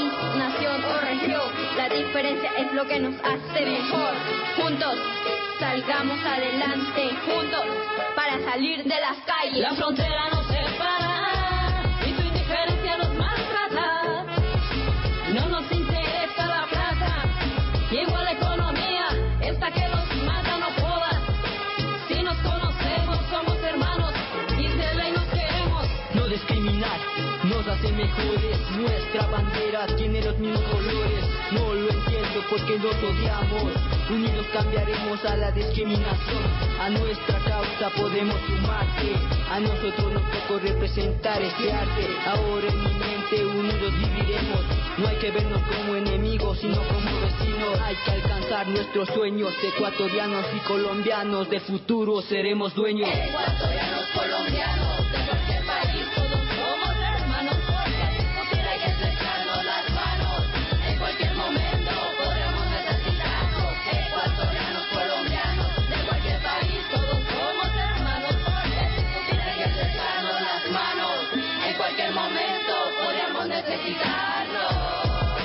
diferencia es lo que nos hace mejor. Juntos salgamos adelante juntos para salir de las calles. La frontera nos separa y tu indiferencia nos maltrata. No nos interesa la plata, igual la economía, esta que nos mata no jodas. Si nos conocemos somos hermanos y de ley nos queremos. No discriminar nos hace mejores, nuestra bandera tiene los mismos colores. No lo entiendo porque nos odiamos, unidos cambiaremos a la discriminación. A nuestra causa podemos sumarte, a nosotros nos tocó representar este arte. Ahora en mi mente unidos viviremos, no hay que vernos como enemigos sino como vecinos. Hay que alcanzar nuestros sueños, ecuatorianos y colombianos, del futuro seremos dueños. Ecuatorianos, colombianos, de cualquier país todos somos hermanos, porque discutir hay que estrecharnos las manos. En cualquier momento podremos necesitarnos. Ecuatorianos, colombianos, de cualquier país todos somos hermanos, porque discutir hay que estrecharnos las manos. En cualquier momento podremos necesitarnos.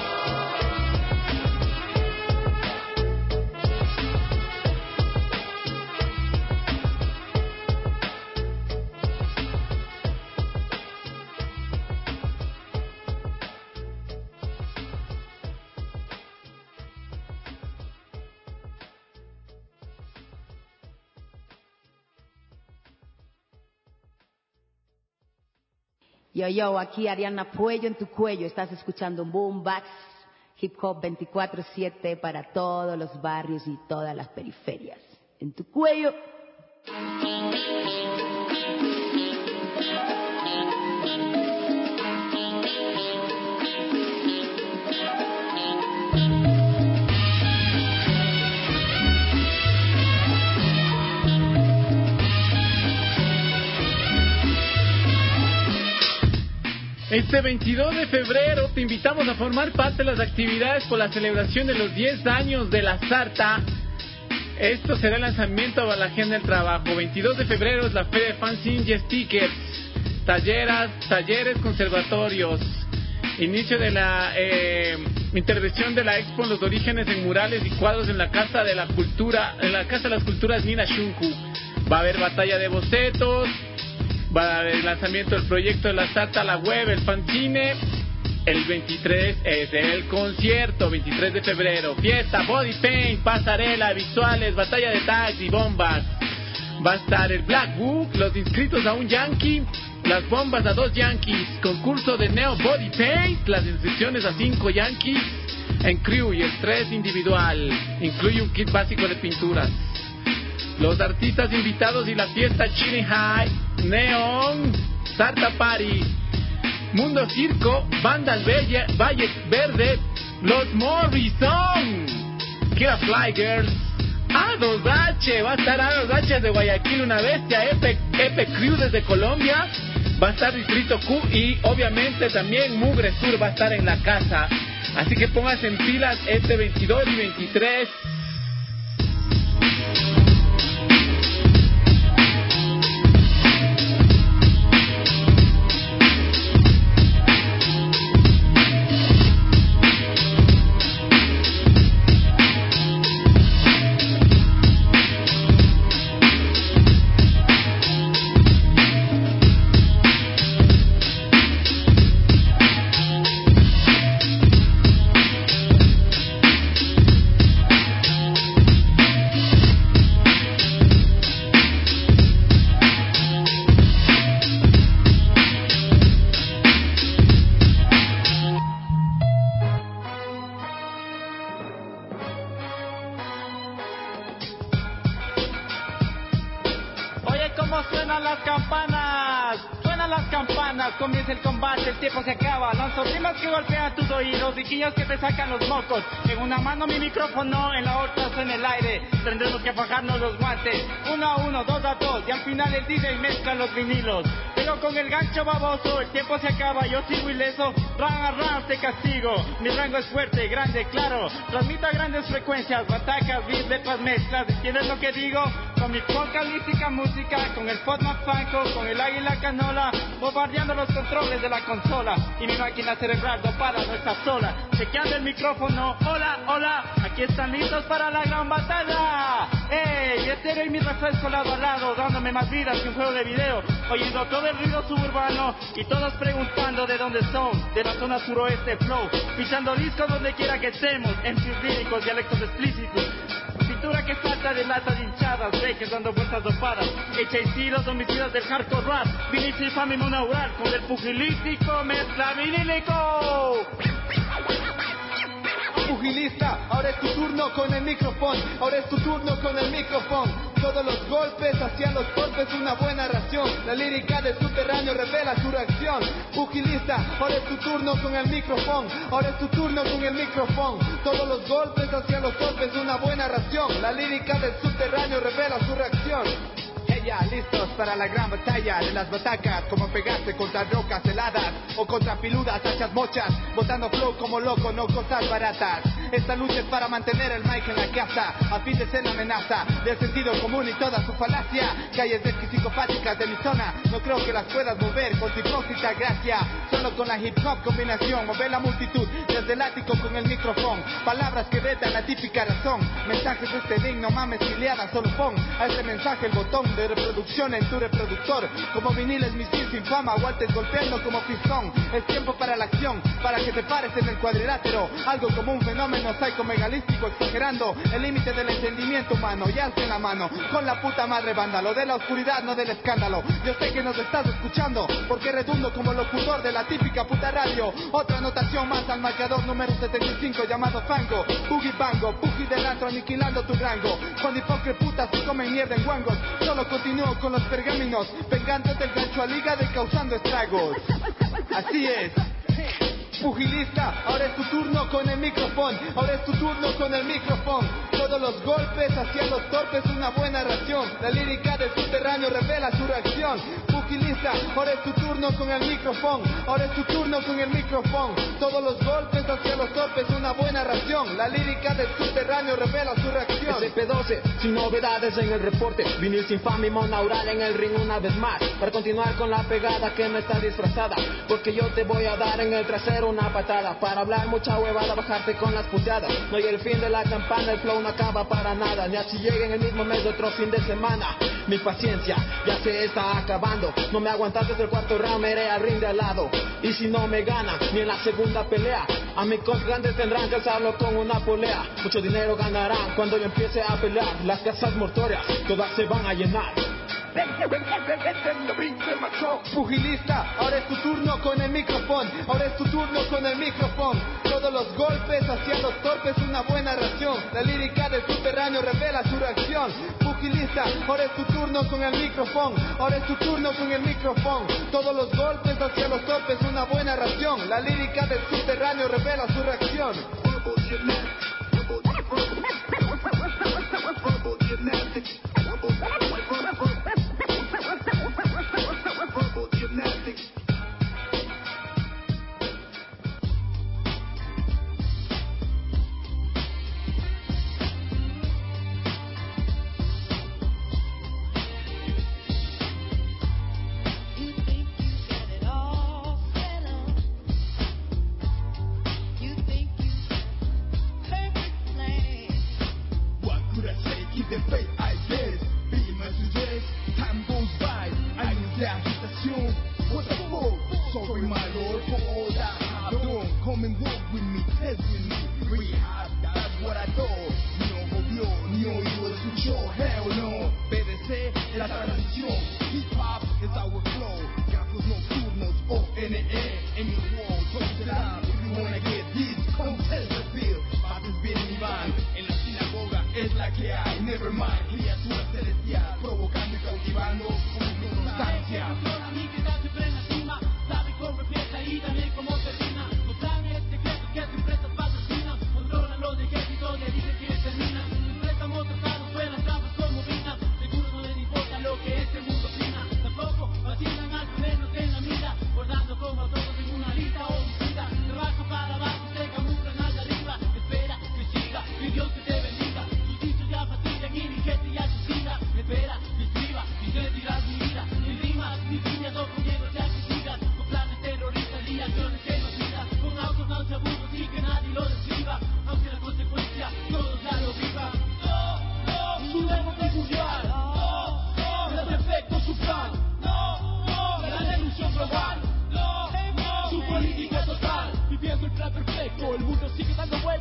Yo, yo, aquí Ariana Puello en tu cuello. Estás escuchando Boombox, hip hop veinticuatro siete para todos los barrios y todas las periferias. En tu cuello. Este veintidós de febrero te invitamos a formar parte de las actividades por la celebración de los diez años de la Sarta. Esto será el lanzamiento a la agenda del trabajo. veintidós de febrero es la Feria de Fanzines y Stickers. Talleras, talleres, conservatorios. Inicio de la eh, intervención de la Expo en los orígenes en murales y cuadros en la Casa de la Cultura, en la Casa de las Culturas Nina Shunku. Va a haber batalla de bocetos. Va a haber el lanzamiento del proyecto de la Sarta, la web, el fanzine. El veintitrés es el concierto, veintitrés de febrero. Fiesta, body paint, pasarela, visuales, batalla de tags y bombas. Va a estar el Black Book, los inscritos a un Yankee, las bombas a dos Yankees, concurso de Neo Body Paint, las inscripciones a cinco Yankees, en crew y estrés individual. Incluye un kit básico de pinturas. Los artistas invitados y la fiesta Chili High, Neon, Sarta Party, Mundo Circo, Bandas Belle, Valle Verde, Los Morrison, Kira Fly Girls, A dos H, va a estar A dos H de Guayaquil, una bestia, Epe, Epe Crew desde Colombia, va a estar Distrito Q y obviamente también Mugre Sur va a estar en la casa. Así que pónganse en pilas este veintidós y veintitrés. Comienza el combate, el tiempo se acaba. Lanzo rimas que golpean tus oídos y guiños que te sacan los mocos. En una mano mi micrófono, en la otra en el aire. Tendremos que fajarnos los guantes, uno a uno, dos a dos. Y al final el D J mezcla los vinilos. Pero con el gancho baboso, el tiempo se acaba, yo sigo ileso. Ran a ran te castigo. Mi rango es fuerte, grande, claro. Transmito a grandes frecuencias, batacas, beats, letras, mezclas. ¿Entiendes lo que digo? Con mi vocalística música, con el FODMAP Funko, con el águila canola, bombardeando los controles de la consola. Y mi máquina cerebral no para, no está sola. Chequeando el micrófono, hola, hola, aquí están listos para la gran batalla. ¡Ey! estéreo y mi refresco lado a lado, dándome más vida que un juego de video, oyendo todo el ruido suburbano y todos preguntando de dónde son, de la zona suroeste flow, pisando discos donde quiera que estemos, en sus líricos, dialectos explícitos. Pintura que salta de latas hinchadas, breakers dando vueltas dopadas, hecha y los homicidas del hardcore rap, viniste infame monaural con el pugilístico mezcla vinílico. Pugilista, ahora es tu turno con el micrófono, ahora es tu turno con el micrófono. Todos los golpes hacia los golpes, una buena ración. La lírica del subterráneo revela su reacción. Pugilista, ahora es tu turno con el micrófono, ahora es tu turno con el micrófono. Todos los golpes hacia los golpes, una buena ración. La lírica del subterráneo revela su reacción. Ella, listos para la gran batalla de las batacas, como pegarse contra rocas heladas o contra piludas, hachas mochas, botando flow como loco, no cosas baratas. Esta lucha es para mantener el mic en la casa, a fin de ser la amenaza del sentido común y toda su falacia. Calles de psicopáticas de mi zona, no creo que las puedas mover con tu hipócrita gracia. Solo con la hip hop combinación, mover la multitud desde el ático con el micrófono. Palabras que vetan la típica razón, mensajes de este digno mames gileada, solo pon a ese mensaje el botón de reproducción en tu reproductor. Como viniles misil sin fama, Walter golpeando como pistón. Es tiempo para la acción, para que te pares en el cuadrilátero. Algo como un fenómeno psico-megalístico, exagerando el límite del entendimiento humano. Y alza en la mano, con la puta madre vándalo, de la oscuridad, no del escándalo. Yo sé que nos estás escuchando, porque redundo como locutor de la típica puta radio. Otra anotación más al marcador número setenta y cinco llamado fango. Boogie bango, boogie del antro aniquilando tu rango. Con hipócritas putas se comen mierda en guangos. Solo continúo con los pergaminos, vengantes del gancho al hígado y causando estragos. Así es. Pugilista, ahora es tu turno con el micrófono, ahora es tu turno con el micrófono. Todos los golpes hacia los torpes, una buena ración. La lírica del subterráneo revela su reacción. Pugilista, ahora es tu turno con el micrófono, ahora es tu turno con el micrófono. Todos los golpes hacia los torpes, una buena ración. La lírica del subterráneo revela su reacción. S P doce, sin novedades en el reporte. Vinil sin fama y monaural en el ring una vez más, para continuar con la pegada que no está disfrazada. Porque yo te voy a dar en el trasero una patada, para hablar mucha huevada, bajarte con las puteadas. No hay el fin de la campana, el flow no acaba para nada, ni así llega en el mismo mes de otro fin de semana. Mi paciencia ya se está acabando, no me aguantas desde el cuarto round, me iré al ring de al lado. Y si no me gana, ni en la segunda pelea, amigos grandes tendrán que alzarlo con una polea. Mucho dinero ganarán cuando yo empiece a pelear, las casas mortuorias todas se van a llenar. Pugilista, ahora es tu turno con el micrófono, ahora es tu turno con el micrófono. Todos los golpes hacia los torpes, una buena ración. La lírica del subterráneo revela su reacción. Pugilista, ahora es tu turno con el micrófono, ahora es tu turno con el micrófono. Todos los golpes hacia los torpes, una buena ración. La lírica del subterráneo revela su reacción. Mi rima, mi línea, dos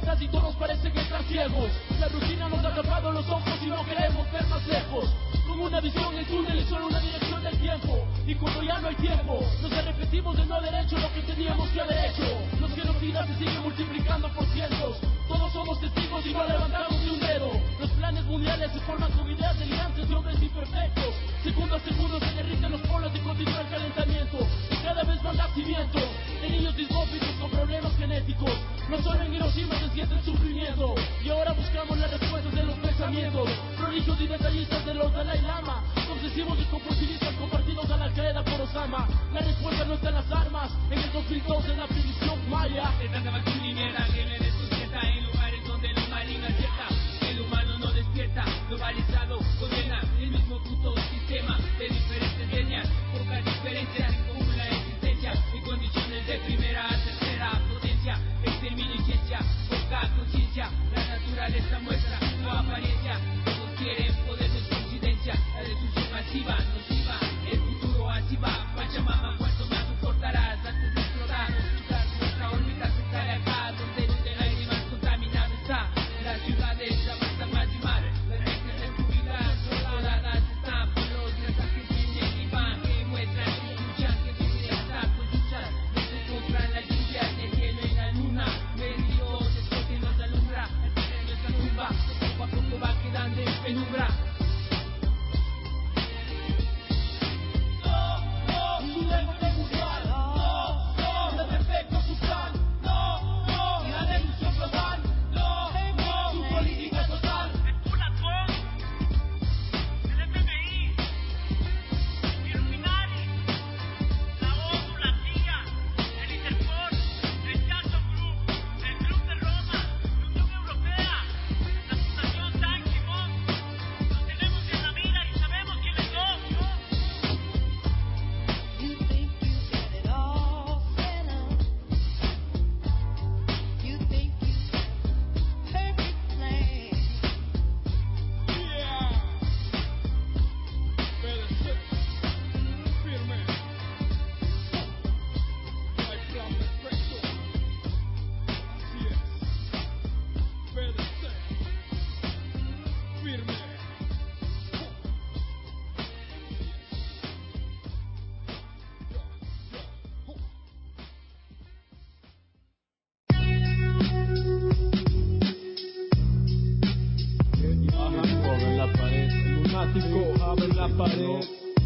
casi todos parecen estar ciegos. La rutina nos ha tapado los ojos y no queremos ver más lejos. Con una visión en túnel y solo una dirección del tiempo. Y cuando ya no hay tiempo, nos arrepentimos de no haber hecho lo que teníamos que haber hecho. Los genocidas se siguen multiplicando por cientos. Todos somos testigos y no levantamos ni un dedo. Los planes mundiales se forman con ideas delirantes de hombres imperfectos. Segundo a segundo se derriten los polos y continúa el calentamiento. Y cada vez más nacimientos de niños dismórficos con problemas genéticos. No solo en Hiroshima se siente el sufrimiento. Y ahora buscamos las respuestas de los pensamientos. Prodigios y detallistas de los Dalai Lama. Obsesivos y compulsivistas compartidos a la Al-Qaeda por Osama. La respuesta no está en las armas. En el dos mil doce en la prisión maya. De tanta basura y mierda que me desconcierta en lugares donde lo maligno acierta. El humano no despierta, globalizado condena el mismo puto sistema de diferentes etnias. Pocas diferencias como la existencia en condiciones de primera a tercera potencia. Exterminio y ciencia, poca conciencia. La naturaleza muestra su apariencia. Todos quieren poder de coincidencia. La destrucción masiva, nociva, el futuro así va. Pachamama, cuanto más soportarás antes de explotar. Chutar nuestra órbita central acá, donde, donde el aire más contaminado está. Las ciudades ya basta más y mar. Las mentes destruidas, controladas están por los mensajes que vienen y van. Que muestran que luchan, que viven hasta pues luchan. No se compran las lluvias del cielo y la luna. Medio después que nos alumbra. Al tener nuestra tumba, poco a poco va quedando en penumbra. Abre la pared.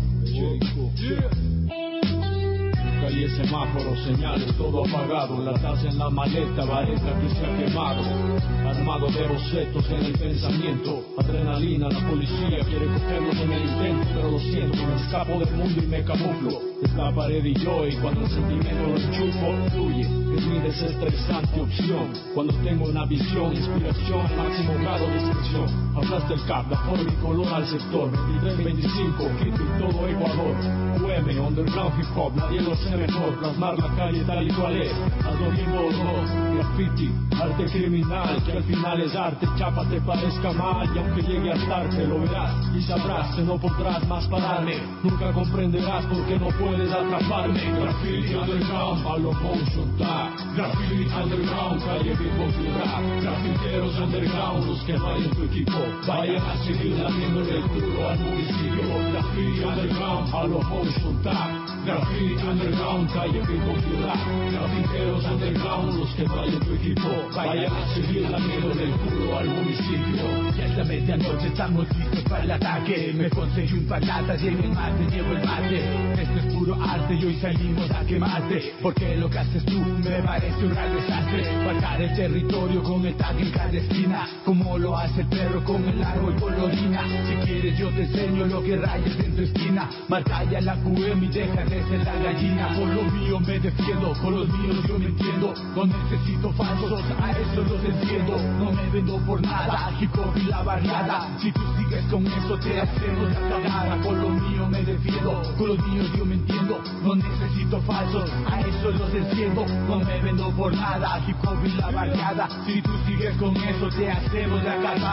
Calle, semáforo, señales, todo apagado. La taza en la maleta, vareta que se ha quemado. Armado de bocetos en el pensamiento. Adrenalina, la policía quiere cogernos en el intento. Pero lo siento, me escapo del mundo y me camuflo. Es la pared y yo, y cuando el sentimiento lo enchufo, fluye. Es mi desestresante opción. Cuando tengo una visión, inspiración, máximo grado de expresión. Hablaste el cap, la forma y color al sector. veintitrés veinticinco, Quito y todo Ecuador. U M, underground hip hop, nadie lo sé mejor. Plasmar la calle tal y cual es. Algo bien horror, graffiti, arte criminal, que al final es arte. Chapa te parezca mal, y aunque llegue a hartarte, lo verás y sabrás que no podrás más pararme. Nunca comprenderás por qué no puedes atraparme. Graffiti underground, a lo motion tag. Graffiti underground, calle vivo rap. Grafiteros underground, los que vayan tu equipo, vayan a seguir lamiéndole el culo al municipio. Graffiti underground, a lo motion tag. Graffiti underground, calle vivo rap. Grafiteros underground, los que vayan tu equipo, vayan a seguir lamiéndole el culo al municipio. Ya es la medianoche, estamos listos para el ataque. Me conseguí un patatas y en el mate llevo el mate. Esto es puro arte y hoy salimos a quemarte. Porque lo que haces tú me parece un gran desastre. Marcar el territorio con el tag en cada esquina, como lo hace el perro con el árbol con la orina. Si quieres yo te enseño lo que rayas en tu esquina. Marca ya la Q M y deja de ser la gallina. Con lo mío me defiendo, con los míos yo me entiendo. No necesito falsos, a eso los enciendo. No me vendo por nada, hip hop y la barriada. Si tú sigues con eso te hacemos la cagada. Con lo mío me defiendo, con los míos yo me entiendo. No necesito falsos, a eso los enciendo. No me vendo por nada, hip hop y la barriada. Si tú sigues con eso te hacemos la cagada.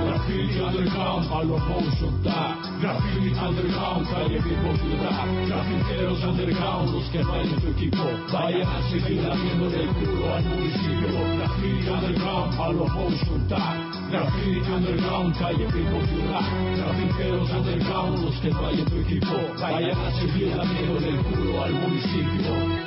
Graffiti underground, a lo motion tag. Graffiti underground, calle mismo ciudad. Grafiteros underground, los que vayan tu equipo, vayan a seguir haciendo del culo al municipio. Graffiti underground, a lo motion tag. Graffiti underground, calle mismo ciudad. Grafiteros underground, los que vayan tu equipo, vayan a seguir haciendo del culo al municipio.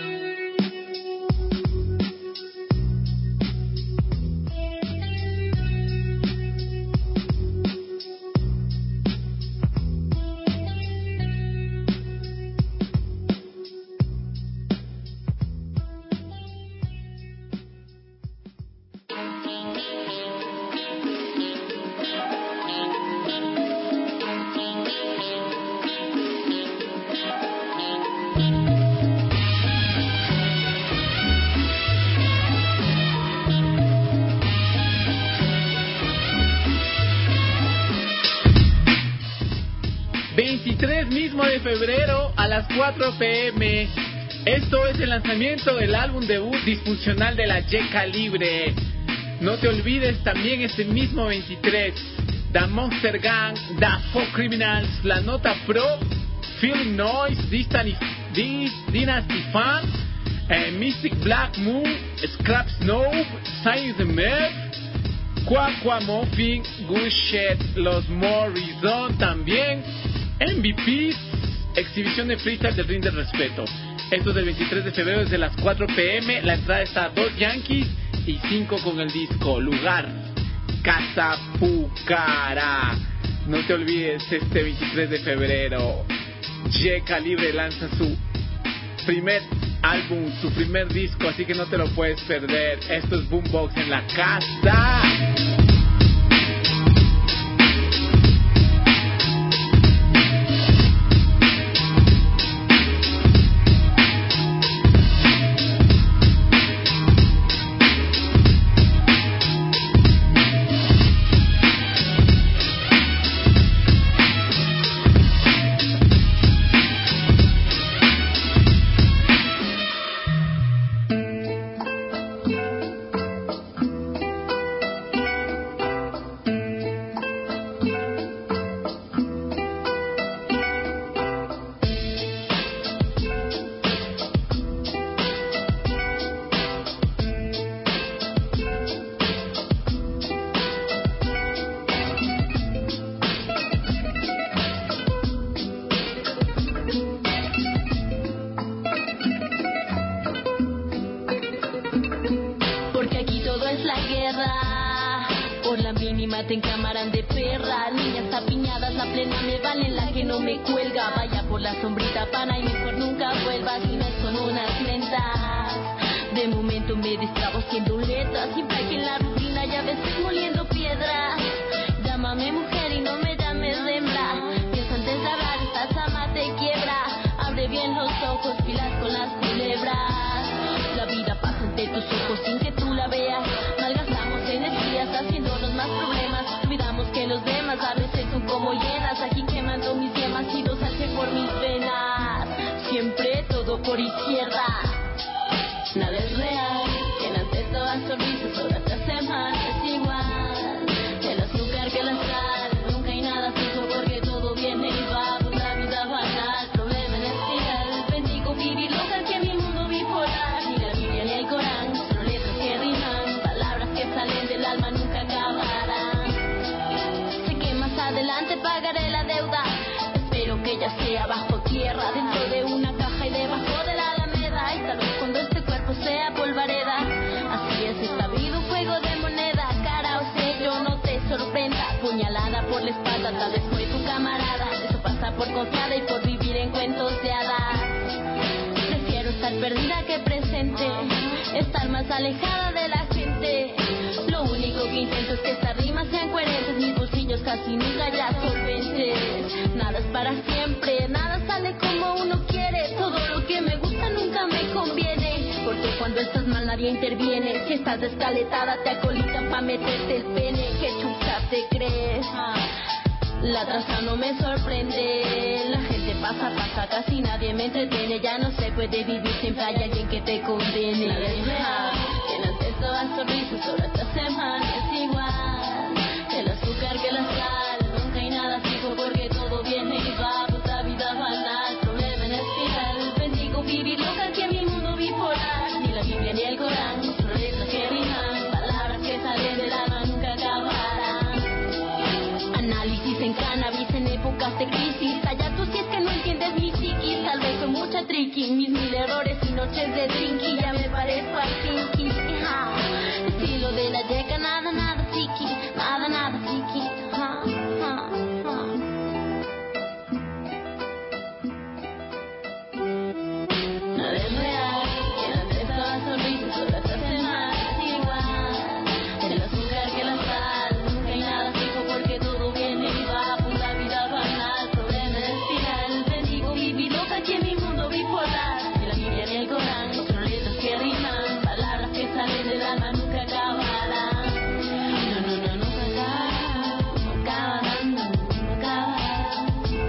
veintitrés mismo de febrero a las cuatro pm. Esto es el lanzamiento del álbum debut disfuncional de la Y Calibre. No te olvides también este mismo veintitrés, The Monster Gang, The Folk Criminals, La Nota Pro, Feeling Noise, Dynasty, Dynasty Fan, eh, Mystic Black Moon, Scrap Snow, Science the Merv, Quaqua Muffin, Good Shit, Los Morrison también, M V Ps, exhibición de freestyle del Ring del Respeto. Esto es del veintitrés de febrero desde las cuatro pm. La entrada está a dos Yankees y cinco con el disco. Lugar, Casa Pucara. No te olvides, este veintitrés de febrero Y Calibre lanza su primer álbum, su primer disco, así que no te lo puedes perder. Esto es Boombox en la casa. Te encamaran de perra, niñas apiñadas, la plena me vale la que no me cuelga. Vaya por la sombrita pana y mejor nunca vuelvas, y no son unas lentas. De momento me distrabo haciendo letras, siempre aquí en la rutina y a veces moliendo piedras. Llámame mujer y no me llames hembra, piensa antes de hablar, esta sama te quiebra. Abre bien los ojos, pilas con las culebras. La vida pasa ante tus ojos sin que tú la veas, malgastamos energías haciéndonos más problemas. Olvidamos que los demás a veces son como llenas, aquí quemando mis yemas y dos salse por mis venas. Siempre todo por izquierda, nada es real, quien antes daba sonrisas ahora te hace mal, es igual, el azúcar que la sal, nunca hay nada fijo porque todo viene y va, pues la vida banal, problema en espiral, bendigo vivir local que mi mundo bipolar, ni la Biblia ni el Corán, solo letras que riman, palabras que salen del alma nunca acabarán. Sé que más adelante pagaré la deuda, espero que ya sea bajo tierra, dentro de una caja y debajo de la alameda, y tal vez cuando este cuerpo sea polvareda. Así es esta vida, un juego de moneda, cara o sello, no te sorprenda, puñalada por la espalda, tal vez fue tu camarada, eso pasa por confiada y por vivir en cuentos de hadas. Prefiero estar perdida que presente, estar más alejada de la gente. Lo único que intento es que estas rimas sean coherentes, mis bolsillos casi nunca ya solventes. Nada es para siempre, nada sale como uno quiere, todo lo que me gusta nunca me conviene, porque cuando estás mal nadie interviene. Si estás descaletada te acolitan pa' meterte el pene, ¿qué chucha te crees? La traza no me sorprende, la gente pasa, pasa, casi nadie me entretiene. Ya no se puede vivir, siempre hay alguien que te condene. Nada es real, que antes todas sonrisas, ahora te hace mal, es igual, el azúcar que la análisis en cannabis en épocas de crisis. Allá tú si es que no entiendes mi psiquis. Tal vez con mucha tricky, mis mil errores y noches de drinky. Ya me parezco al Pinky. Ja. Estilo de la yeca, nada, nada psiqui. Nada, nada psiqui. Ja, ja, ja. Nada es real, quédate esta sonrisa, solo te hace más igual. El azúcar que la sal, nunca hay nada fijo porque todo viene y va. Pura vida banal, problema espiral. Bendigo vivir loca aquí en mi mundo bipolar. Ni la Biblia ni el Corán, son letras que riman, palabras que salen del alma nunca acabarán. No, no, no, nunca acaban, no acabarán, no, no acabarán.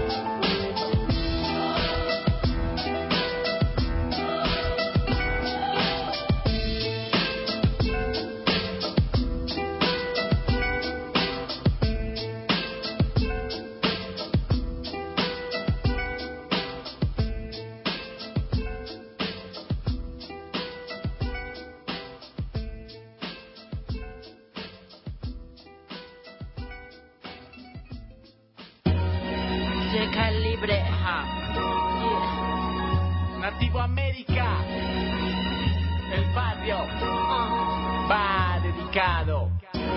Checa libre, ja. Yeah. Nativo América, el barrio uh. va dedicado.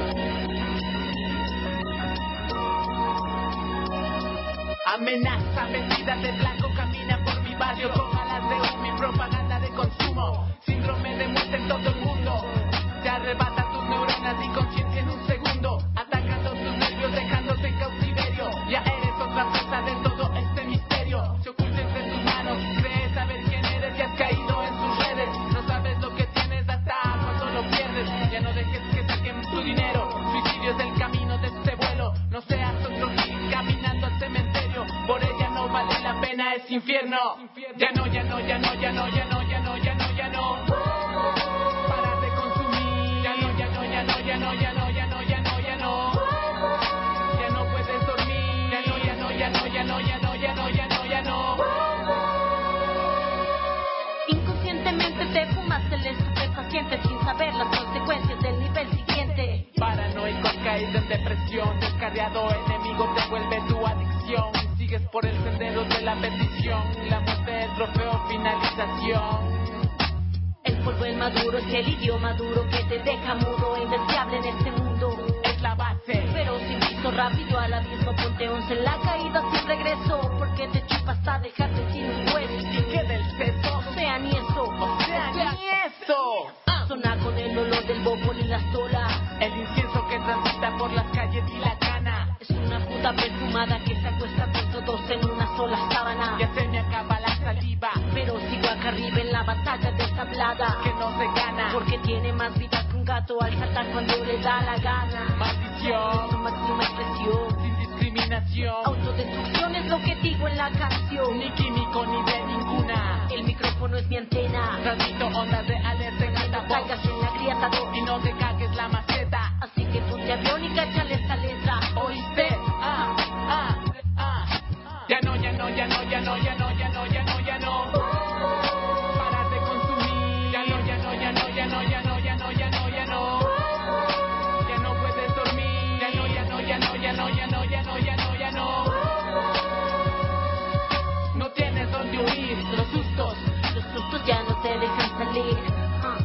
Amenaza vestida de blanco, camina por mi barrio con alas de humo y propaganda de consumo. Síndrome de muerte en todo el mundo. Te arrebata tus neuronas y conciencia en un segundo. Atacando tus nervios, dejándote en cautiverio. Ya eres otra pieza de todo este misterio. Se oculta entre tus manos, crees saber quién eres y has caído en sus redes. No sabes lo que tienes hasta cuando lo pierdes. Ya no dejes que saquen tu dinero. Suicidio es el camino de este vuelo. No seas otro gil caminando al cementerio. Por ella no vale la pena, es infierno. Ya no, ya no, ya no, ya no, ya no, ya no, ya no, ya no. Para de consumir. Ya no, ya no, ya no, ya no, ya no, ya no, ya no, ya no. Ya no puedes dormir. Ya no, ya no, ya no, ya no, ya no, ya no, ya no, ya no. Inconscientemente te fumas el estupefaciente sin saber las consecuencias del nivel siguiente. Paranoico, has caído en depresión. Descarriado enemigo te vuelve tu adicción. Sigues por el sendero de la petición. La muerte es trofeo, finalización. El polvo el maduro es el idioma duro que te deja mudo e indeseable en este mundo. Es la base. Pero sin visto rápido al abismo, ponte once en la caída sin regreso. Porque te chupa hasta dejarte sin un hueso. Y que del seso, o sea ni eso, o sea ni eso. Ah. Sonar con el olor del bobol y la sola. El incienso que transita por las calles y la cana. Es una puta perfumada que se acuesta con todos en una sola sábana. Ya se me acaba la saliva, pero sigo acá arriba en la batalla destablada. Que no se gana, porque tiene más vida que un gato al saltar cuando le da la gana. Maldición, su máxima expresión, sin discriminación. Autodestrucción es lo que digo en la canción. Ni químico ni de ninguna. El micrófono es mi antena. Transmito ondas de alerta en altavoz. Salgas en la criatado y no te cagues la maceta. Así que ponte aviónica, échale esta letra. ¿Oíste? Ah, ah, ah. Ya no, ya no, ya no, ya no, ya no, ya no, ya no, ya no. Para de consumir. Ya no, ya no, ya no, ya no, ya no, ya no, ya no, ya no. Ya no puedes dormir. Ya no, ya no, ya no, ya no, ya no, ya no, ya no, ya no. No tienes dónde huir. Los sustos, los sustos ya no te dejan salir. Ah.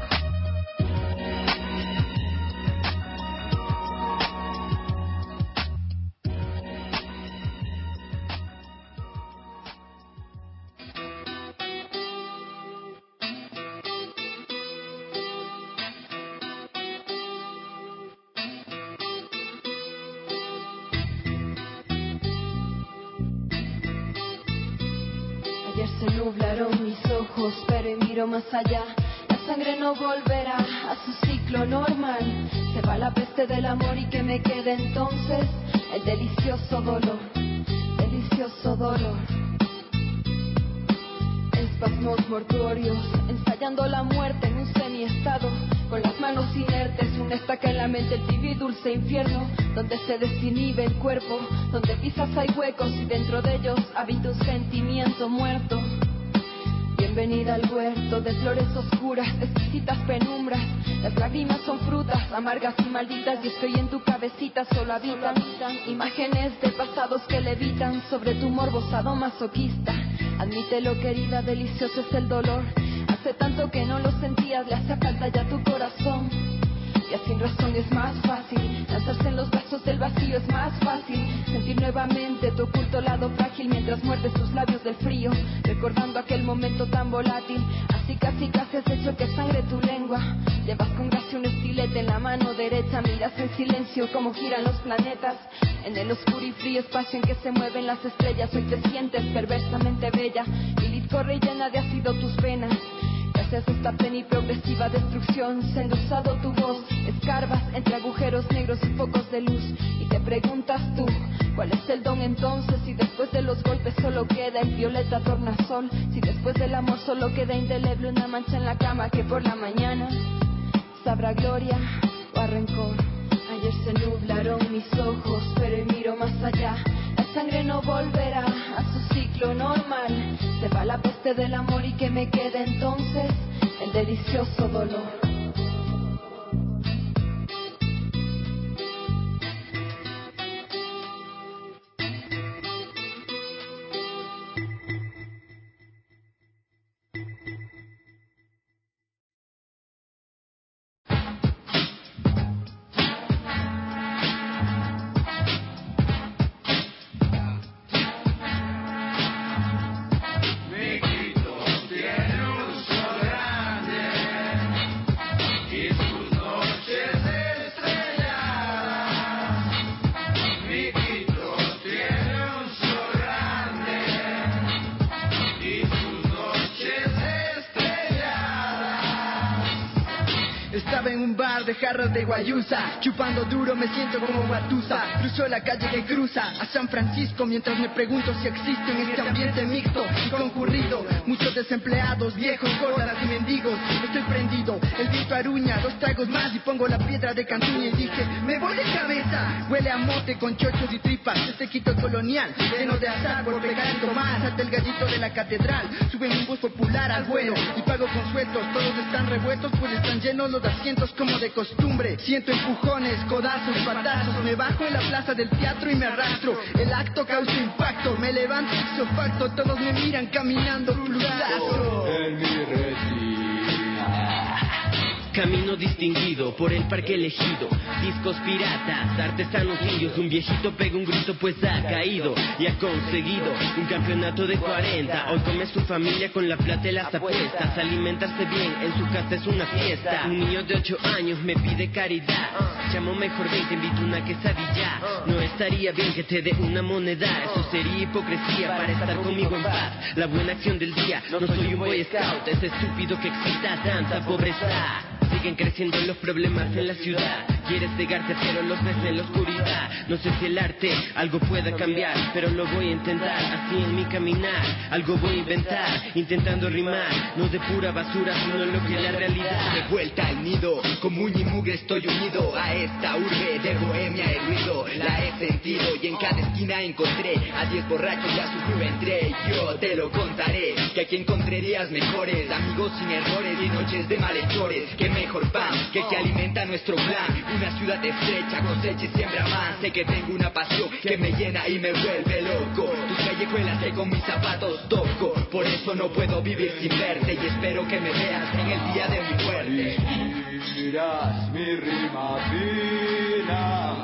Ayer se nublaron mis ojos, pero hoy miro más allá. La sangre no volverá a su ciclo normal. Se va la peste del amor y que me quede entonces el delicioso dolor, delicioso dolor. Espasmos mortuorios, ensayando la muerte en un semiestado. Con las manos inertes, una estaca en la mente, el tibio y dulce infierno, donde se desinhibe el cuerpo, donde pisas hay huecos y dentro de ellos habita un sentimiento muerto. Y en Bienvenida al huerto de flores oscuras, exquisitas penumbras. Las lágrimas son frutas amargas y malditas, y es que hoy en tu cabecita solo habitan imágenes de pasados que levitan sobre tu morbo sadomasoquista. Admítelo, querida, delicioso es el dolor. Hace tanto que no lo sentías, le hace falta ya tu corazón. Ya sin razón es más fácil lanzarse en los brazos del vacío, es más fácil sentir nuevamente tu oculto lado frágil mientras muerdes tus labios del frío, recordando aquel momento tan volátil. Así casi casi has hecho que sangre tu lengua. Llevas con gracia un estilete en la mano derecha, miras en silencio cómo giran los planetas en el oscuro y frío espacio en que se mueven las estrellas. Hoy te sientes perversamente bella, Lilith corre llena de ácido tus venas. Gracias a esta plena y progresiva destrucción se ha endulzado tu voz. Escarbas entre agujeros negros y focos de luz y te preguntas tú, ¿cuál es el don entonces? Si después de los golpes solo queda el violeta tornasol, si después del amor solo queda indeleble una mancha en la cama que por la mañana sabrá gloria o a rencor. Ayer se nublaron mis ojos, pero hoy miro más allá. La sangre no volverá a su ciclo normal. Se va la peste del amor y que me quede entonces el delicioso dolor. De jarras de guayusa, chupando duro me siento como Guatusa. Cruzo la calle que cruza a San Francisco mientras me pregunto si existe en este ambiente mixto y concurrido muchos desempleados, viejos, gordas y mendigos. Estoy prendido, el viento aruña, dos tragos más y pongo la piedra de Cantuña y dije, me voy de cabeza. Huele a mote con chochos y tripas, este quito colonial lleno de azar por pegando más. Hasta el gallito de la catedral sube un bus popular al vuelo y pago con sueltos. Todos están revueltos pues están llenos los asientos como de costumbre. Siento empujones, codazos, patazos. Me bajo en la plaza del teatro y me arrastro. El acto causa impacto. Me levanto ipso facto. Todos me miran caminando plusazo. En mi retina. Camino distinguido por el parque elegido. Discos piratas, artesanos indios. Un viejito pega un grito pues ha caído y ha conseguido un campeonato de cuarenta. Hoy come su familia con la plata y las apuestas. Alimentarse bien en su casa es una fiesta. Un niño de ocho años me pide caridad. Llamo mejor ven, te invito una quesadilla. No estaría bien que te dé una moneda. Eso sería hipocresía para estar conmigo en paz. La buena acción del día, no soy un boy scout. Es estúpido que exista tanta pobreza. Siguen creciendo los problemas en la ciudad. Quieres cegarte pero los ves en la oscuridad. No sé si el arte algo pueda cambiar, pero lo voy a intentar. Así en mi caminar, algo voy a inventar. Intentando rimar, no de pura basura, sino lo que es la realidad. De vuelta al nido, como un y mugre estoy unido a esta urbe de bohemia y ruido. La he sentido y en cada esquina encontré a diez borrachos y a su crew entré. Yo te lo contaré, que aquí encontrarías mejores amigos sin errores y noches de malhechores. Que mejor pan que que alimenta nuestro plan. Una ciudad estrecha, cosecha y siembra más. Sé que tengo una pasión que me llena y me vuelve loco. Tus callejuelas que con mis zapatos toco. Por eso no puedo vivir sin verte y espero que me veas en el día de mi muerte. Inspiras mi rima fina,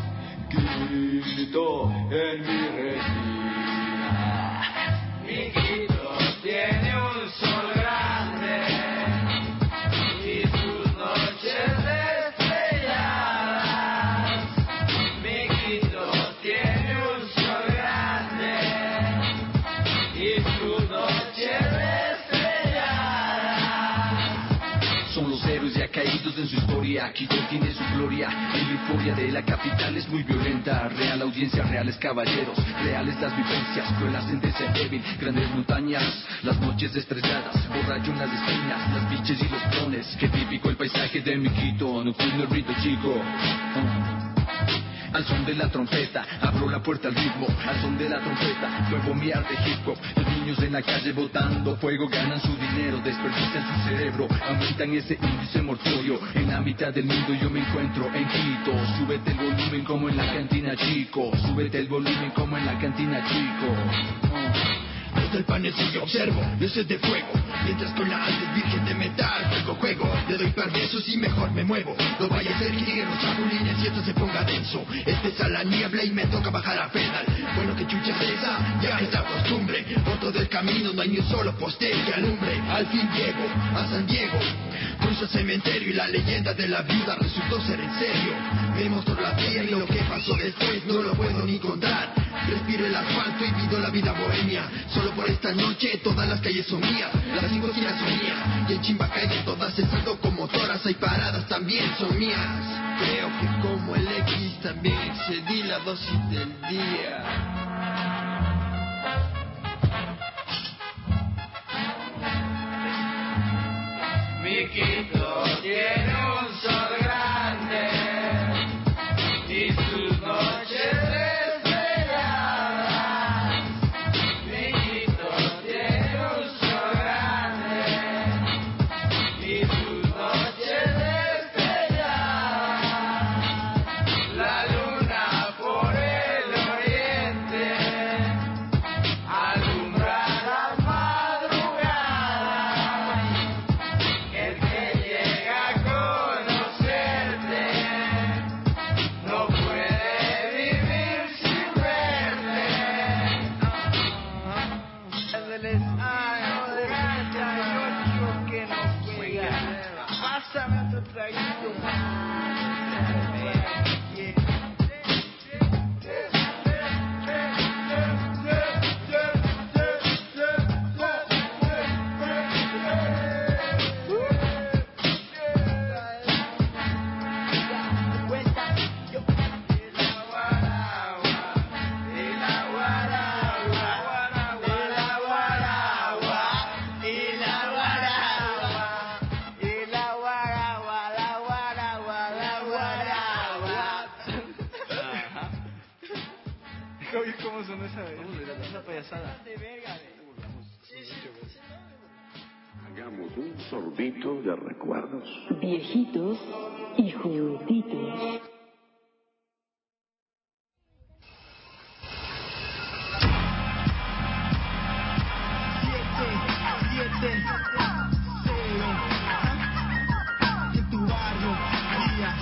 Quito en mi retina. Mi Quito tiene un sol grande y sus noches estrelladas. Mi Quito tiene un sol grande y sus noches estrelladas. Son los héroes ya caídos en su historia. Quito tiene su gloria y la euforia de la capital es muy violenta. Real audiencia, reales caballeros, reales las vivencias, cruelas en ser débil, grandes montañas, las noches estrelladas, borracho en las esquinas, las biches y los clones. Qué típico el paisaje de mi Quito, nocturno el rito chico. Uh. al son de la trompeta, abro la puerta al ritmo, al son de la trompeta, muevo mi arte hip hop. Los niños en la calle botando fuego ganan su dinero, desperdician su cerebro, aumentan ese índice mortuorio. En la mitad del mundo yo me encuentro en Quito. Súbete el volumen como en la cantina, chico. Súbete el volumen como en la cantina, chico. Oh. Desde el panel sí observo luces de fuego, mientras con la alta virgen de metal juego, juego, le doy par besos y mejor me muevo. No vaya a ser que lleguen los chapulines y esto se ponga denso. Espesa la niebla y me toca bajar a pedal. Bueno, que chucha de esa, ya es la costumbre. Por todo el camino no hay ni un solo poste que alumbre. Al fin llego a San Diego, cruzo el cementerio y la leyenda de la viuda resultó ser en serio. Me mostró la vía y lo que pasó después no lo puedo ni contar. Respiro el asfalto y vivo la vida bohemia. Solo por esta noche todas las calles son mías, las cinco esquinas son mías, y en Chimbacayo todas estas locomotoras hay paradas también son mías. Creo que como el X también excedí la dosis del día. Mi Quito tiene un sol grande y sus noches Hagamos un sorbito de recuerdos. Viejitos y juguetitos. Siete, siete, cero. En tu barrio, día.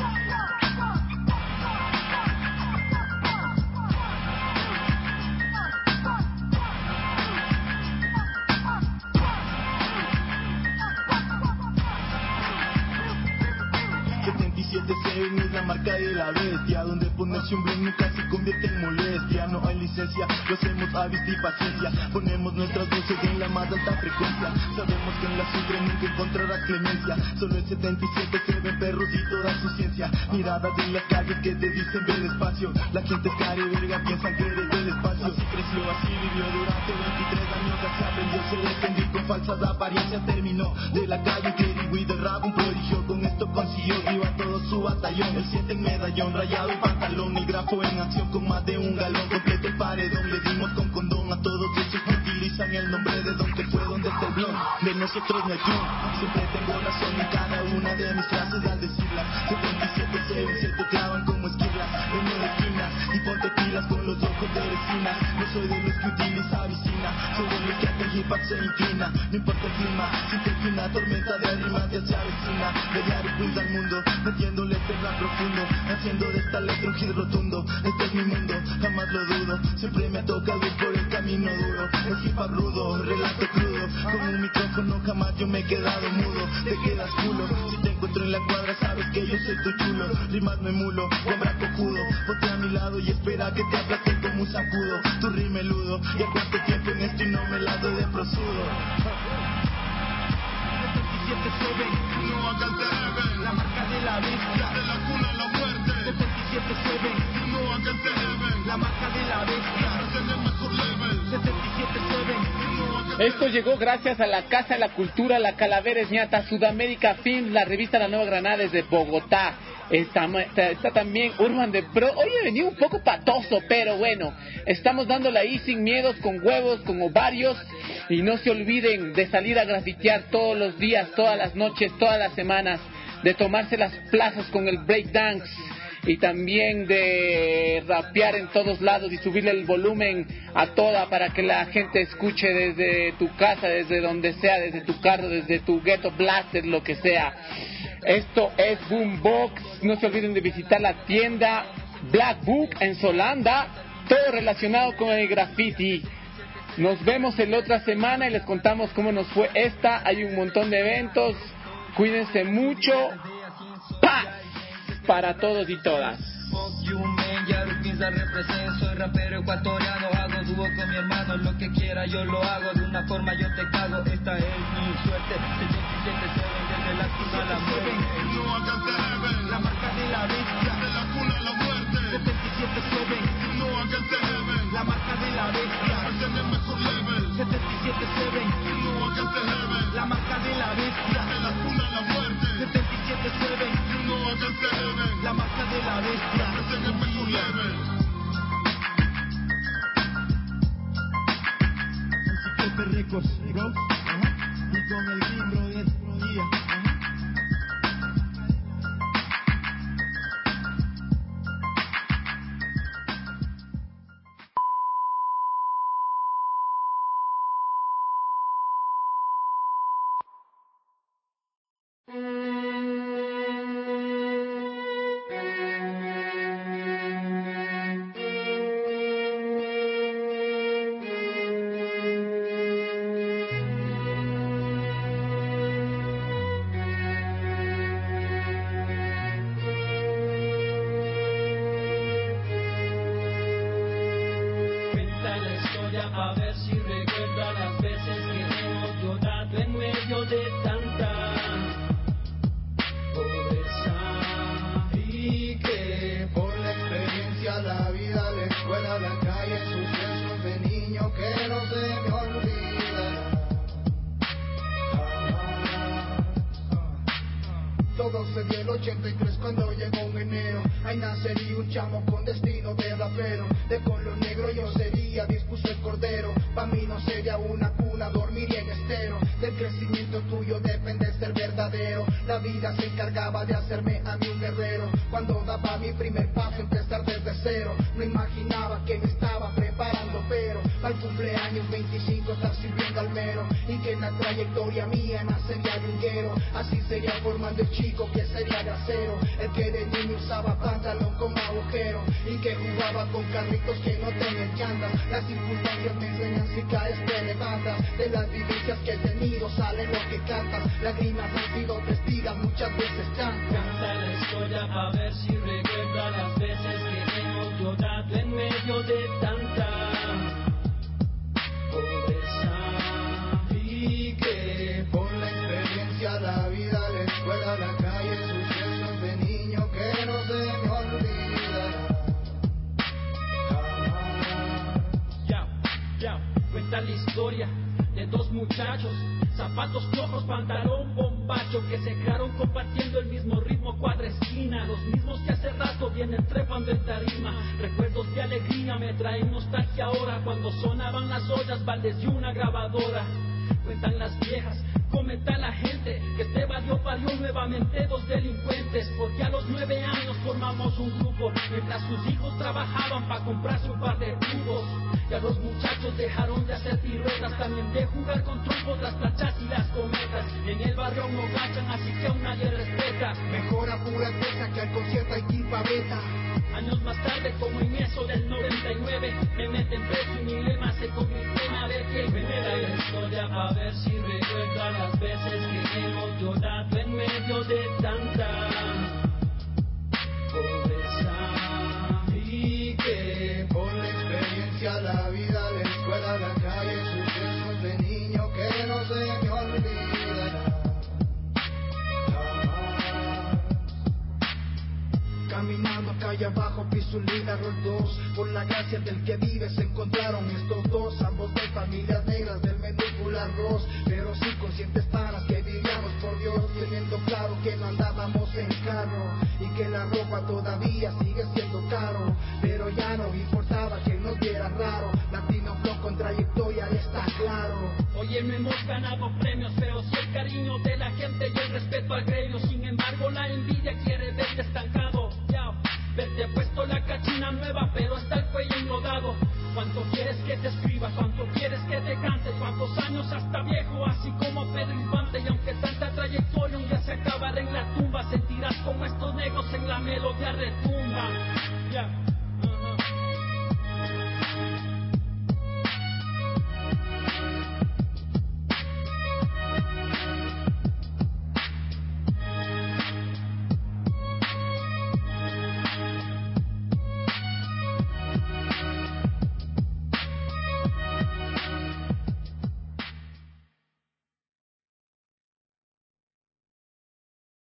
setenta y siete Seven es la marca de la bestia, donde ponerse un bling nunca se convierte en molestia. No hay licencia, lo hacemos a vista y paciencia. Ponemos nuestras voces en la más alta frecuencia. Sabemos que en la sangre nunca encontrarás clemencia. Solo el setenta y siete Seven, perros y toda su ciencia. Miradas en las calles que te dicen ve despacio. La gente es cara y verga, piensan que eres del espacio. Así creció, así vivió durante veintitrés años. Así aprendió, se defendió con falsas apariencias. Terminó de la calle, Kerry del rap, un prodigio. Con esto consiguió viva todo su batallón. El siete en medallón, rayado en pantalón. El grafo en acción con más de un galón. Completo el paredón, le dimos con condón a todos esos que utilizan el nombre de don que fue donde está el blon. De nosotros no hay clon. Siempre tengo razón en cada una de mis frases al decirlas. setenta y siete Seven se te clavan como esquilas. Vengo de esquina y ponte pilas con los ojos de resina. No soy de los que utiliza vicina, soy de los que hasta el hip hop se inclina. No importa el clima, siempre que una tormenta de rimas ya se avecina. De Yari Queens al mundo, metiéndole terra profundo, haciendo de esta letra un hit rotundo. Este es mi mundo, jamás lo dudo. Siempre me toca ir por el camino duro. El hip hop rudo, relato crudo. Con un micrófono jamás yo me he quedado mudo. Te quedas culo, si te encuentro en la cuadra sabes que yo soy tu chulo. Rimas me mulo, guambra cojudo. Ponte a mi lado y espera que te aplaste como un sacudo. Tu rimeludo, y a cuánto tiempo en esto y no me la doy de prosudo. setenta y siete Seven, no hagas de Heaven, la marca de la bestia, de la cuna a la muerte. setenta y siete Seven, no hagas de Heaven, la marca de la bestia, en el mejor level. setenta y siete Seven, no hagas de Esto llegó gracias a la Casa de la Cultura, la Calavera Ñata, Sudamérica Films, la revista La Nueva Granada desde Bogotá, Está, está, está también Urban de Pro. Hoy he venido un poco patoso, pero bueno, estamos dándola ahí sin miedos, con huevos, con ovarios. Y no se olviden de salir a grafitear todos los días, todas las noches, todas las semanas, de tomarse las plazas con el breakdance y también de rapear en todos lados y subirle el volumen a toda para que la gente escuche desde tu casa, desde donde sea, desde tu carro, desde tu ghetto blaster, lo que sea. Esto es Boombox. No se olviden de visitar la tienda Black Book en Solanda, todo relacionado con el graffiti. Nos vemos en la otra semana y les contamos cómo nos fue esta. Hay un montón de eventos. Cuídense mucho. ¡Paz! Para todos y todas. Soy rapero ecuatoriano, hago dúo con mi hermano, lo que quiera yo lo hago, de una forma yo te cago, esta es mi suerte, setenta y siete seven, desde la cuna a la muerte, no hagas heaven, la marca de la bestia, de la cuna a la muerte, setenta y siete seven, no hagas heaven, la marca de la bestia, en el mejor level, setenta y siete seven, no hagas heaven, la marca de la bestia, de la cuna a la muerte, setenta y siete seven, no hagas heaven, la marca de la bestia, en el mejor level. Records, bro, ajá, y con el Green Brother, yeah, ajá. A ver si recuerda las veces que hemos llorado en medio de tanta pobreza y que por la experiencia, la vida, la escuela, la calle, sucesos de niño que no se me olvidan. Todo se dio el ochenta y tres cuando llegó un enero. Ahí nacería un chamo con destino de rapero. De color negro yo sería, dispuso el cordero. Pa' mí no sería una cuna, dormiría en estero. Del crecimiento tuyo depende ser verdadero. La vida se encargaba de hacerme a mí un guerrero. Cuando daba mi primer paso, empezar desde cero. No imaginaba que me estaba preparando, pero al cumpleaños veinticinco estar sirviendo al mero. Y que en la trayectoria mía nacería de un guero. Así sería formando el chico que sería de acero. El que de niño usaba pantalón con agujero y que jugaba con carritos que no tenían llantas. Las circunstancias me enseñan si caes te levantas. De las vivencias que he tenido sale lo que cantas. Lágrimas han sido testigos muchas veces tantas. Canta la historia pa' ver si recuerda las veces que hemos llorado en medio de tanta pobreza y que por la experiencia, la vida, la escuela, la calle, sucesos de niño que no se me olvidan. Ya, ya, cuenta la historia de dos muchachos, zapatos flojos, pantalón bombacho, que se crearon compartiendo el mismo ritmo cuadra esquina, los mismos que hace rato vienen trepando en tarima. Recuerdos de alegría me traen nostalgia ahora, cuando sonaban las ollas, baldes y una grabadora. Cuentan las viejas, comenta la gente que te valió parió nuevamente dos delincuentes, porque a los nueve años formamos un grupo, mientras sus hijos trabajaban para comprarse un par de tubos. Ya los muchachos dejaron de hacer piruetas, también de jugar con trucos, las planchas y las cometas. En el barrio no gachan, así que aún nadie respeta. Mejor a pura cosa que al concierto hay tipa beta. Años más tarde, como en eso del noventa y nueve, me meten preso y mi lema se convirtió en a ver quién me da la historia pa' ver si recuerda las veces que hemos llorado en medio de tanta pobreza y que por la experiencia, la vida, la escuela, la calle, sucesos de niño que no se me olvidan. Caminando calle abajo, piso Lina, Roll dos. Por la gracia del que vive se encontraron estos dos, ambos de familias negras del menú full arroz, pero sí conscientes panas que vivíamos por Dios, teniendo claro que no andábamos en carro y que la claro. Oye, no hemos ganado premios, pero sí el cariño de la gente y el respeto al gremio. Sin embargo, la envidia quiere verte estancado. Ya, verte puesto la cachita